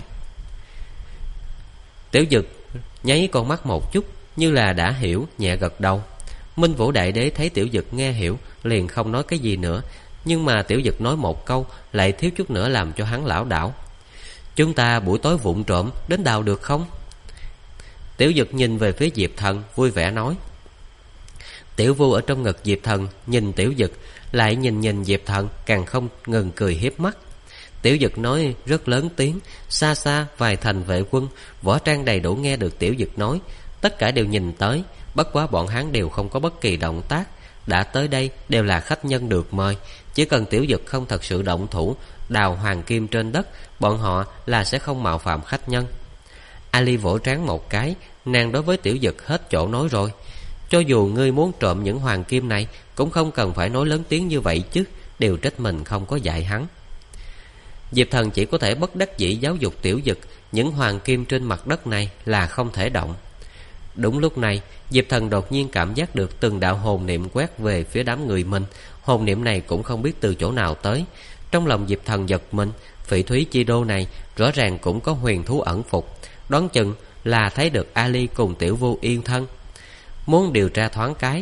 Tiểu Dực nháy con mắt một chút, như là đã hiểu, nhẹ gật đầu. Minh Vũ đại đế thấy Tiểu Dực nghe hiểu, liền không nói cái gì nữa. Nhưng mà Tiểu Dực nói một câu lại thiếu chút nữa làm cho hắn lảo đảo. Chúng ta buổi tối vụng trộm đến đào được không? Tiểu Dực nhìn về phía Diệp Thần, vui vẻ nói. Tiểu Vu ở trong ngực Diệp Thần nhìn Tiểu Dực, lại nhìn Diệp Thần, càng không ngừng cười hiếp mắt. Tiểu Dực nói rất lớn tiếng, xa xa vài thành vệ quân võ trang đầy đủ nghe được Tiểu Dực nói, tất cả đều nhìn tới. Bất quá bọn hắn đều không có bất kỳ động tác, đã tới đây đều là khách nhân được mời. Chỉ cần Tiểu Dực không thật sự động thủ đào hoàng kim trên đất, bọn họ là sẽ không mạo phạm khách nhân. Ali vỗ trán một cái, nàng đối với Tiểu Dực hết chỗ nói rồi. Cho dù ngươi muốn trộm những hoàng kim này, cũng không cần phải nói lớn tiếng như vậy chứ, đều trách mình không có dạy hắn. Diệp Thần chỉ có thể bất đắc dĩ giáo dục Tiểu Dực, những hoàng kim trên mặt đất này là không thể động. Đúng lúc này, Diệp Thần đột nhiên cảm giác được từng đạo hồn niệm quét về phía đám người mình. Hồn niệm này cũng không biết từ chỗ nào tới. Trong lòng Diệp Thần giật mình, Phỉ Thúy Chi Đô này rõ ràng cũng có huyền thú ẩn phục, đoán chừng là thấy được Ali cùng Tiểu Vu yên thân, muốn điều tra thoáng cái.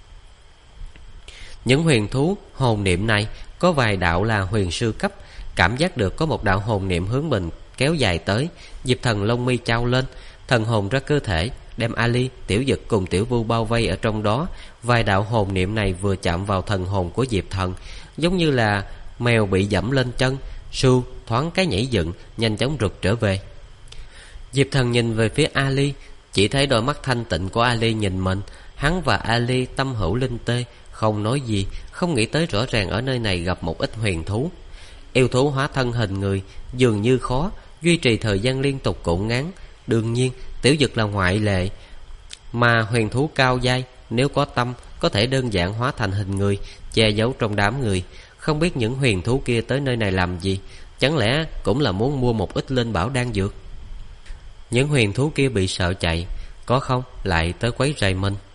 Những huyền thú hồn niệm này có vài đạo là huyền sư cấp, cảm giác được có một đạo hồn niệm hướng mình kéo dài tới. Diệp Thần lông mi chao lên, thần hồn ra cơ thể, đem Ali, Tiểu Dực cùng Tiểu Vu bao vây ở trong đó. Vài đạo hồn niệm này vừa chạm vào thần hồn của Diệp Thần, giống như là mèo bị dẫm lên chân, su thoáng cái nhảy dựng, nhanh chóng rụt trở về. Diệp Thần nhìn về phía Ali, chỉ thấy đôi mắt thanh tịnh của Ali nhìn mình. Hắn và Ali tâm hữu linh tê, không nói gì, không nghĩ tới rõ ràng ở nơi này gặp một ít huyền thú. Yêu thú hóa thân hình người dường như khó duy trì thời gian liên tục cũng ngắn. Đương nhiên Tiểu Dực là ngoại lệ, mà huyền thú cao giai nếu có tâm có thể đơn giản hóa thành hình người, che giấu trong đám người. Không biết những huyền thú kia tới nơi này làm gì, chẳng lẽ cũng là muốn mua một ít linh bảo đan dược? Những huyền thú kia bị sợ chạy, có không lại tới quấy rầy mình.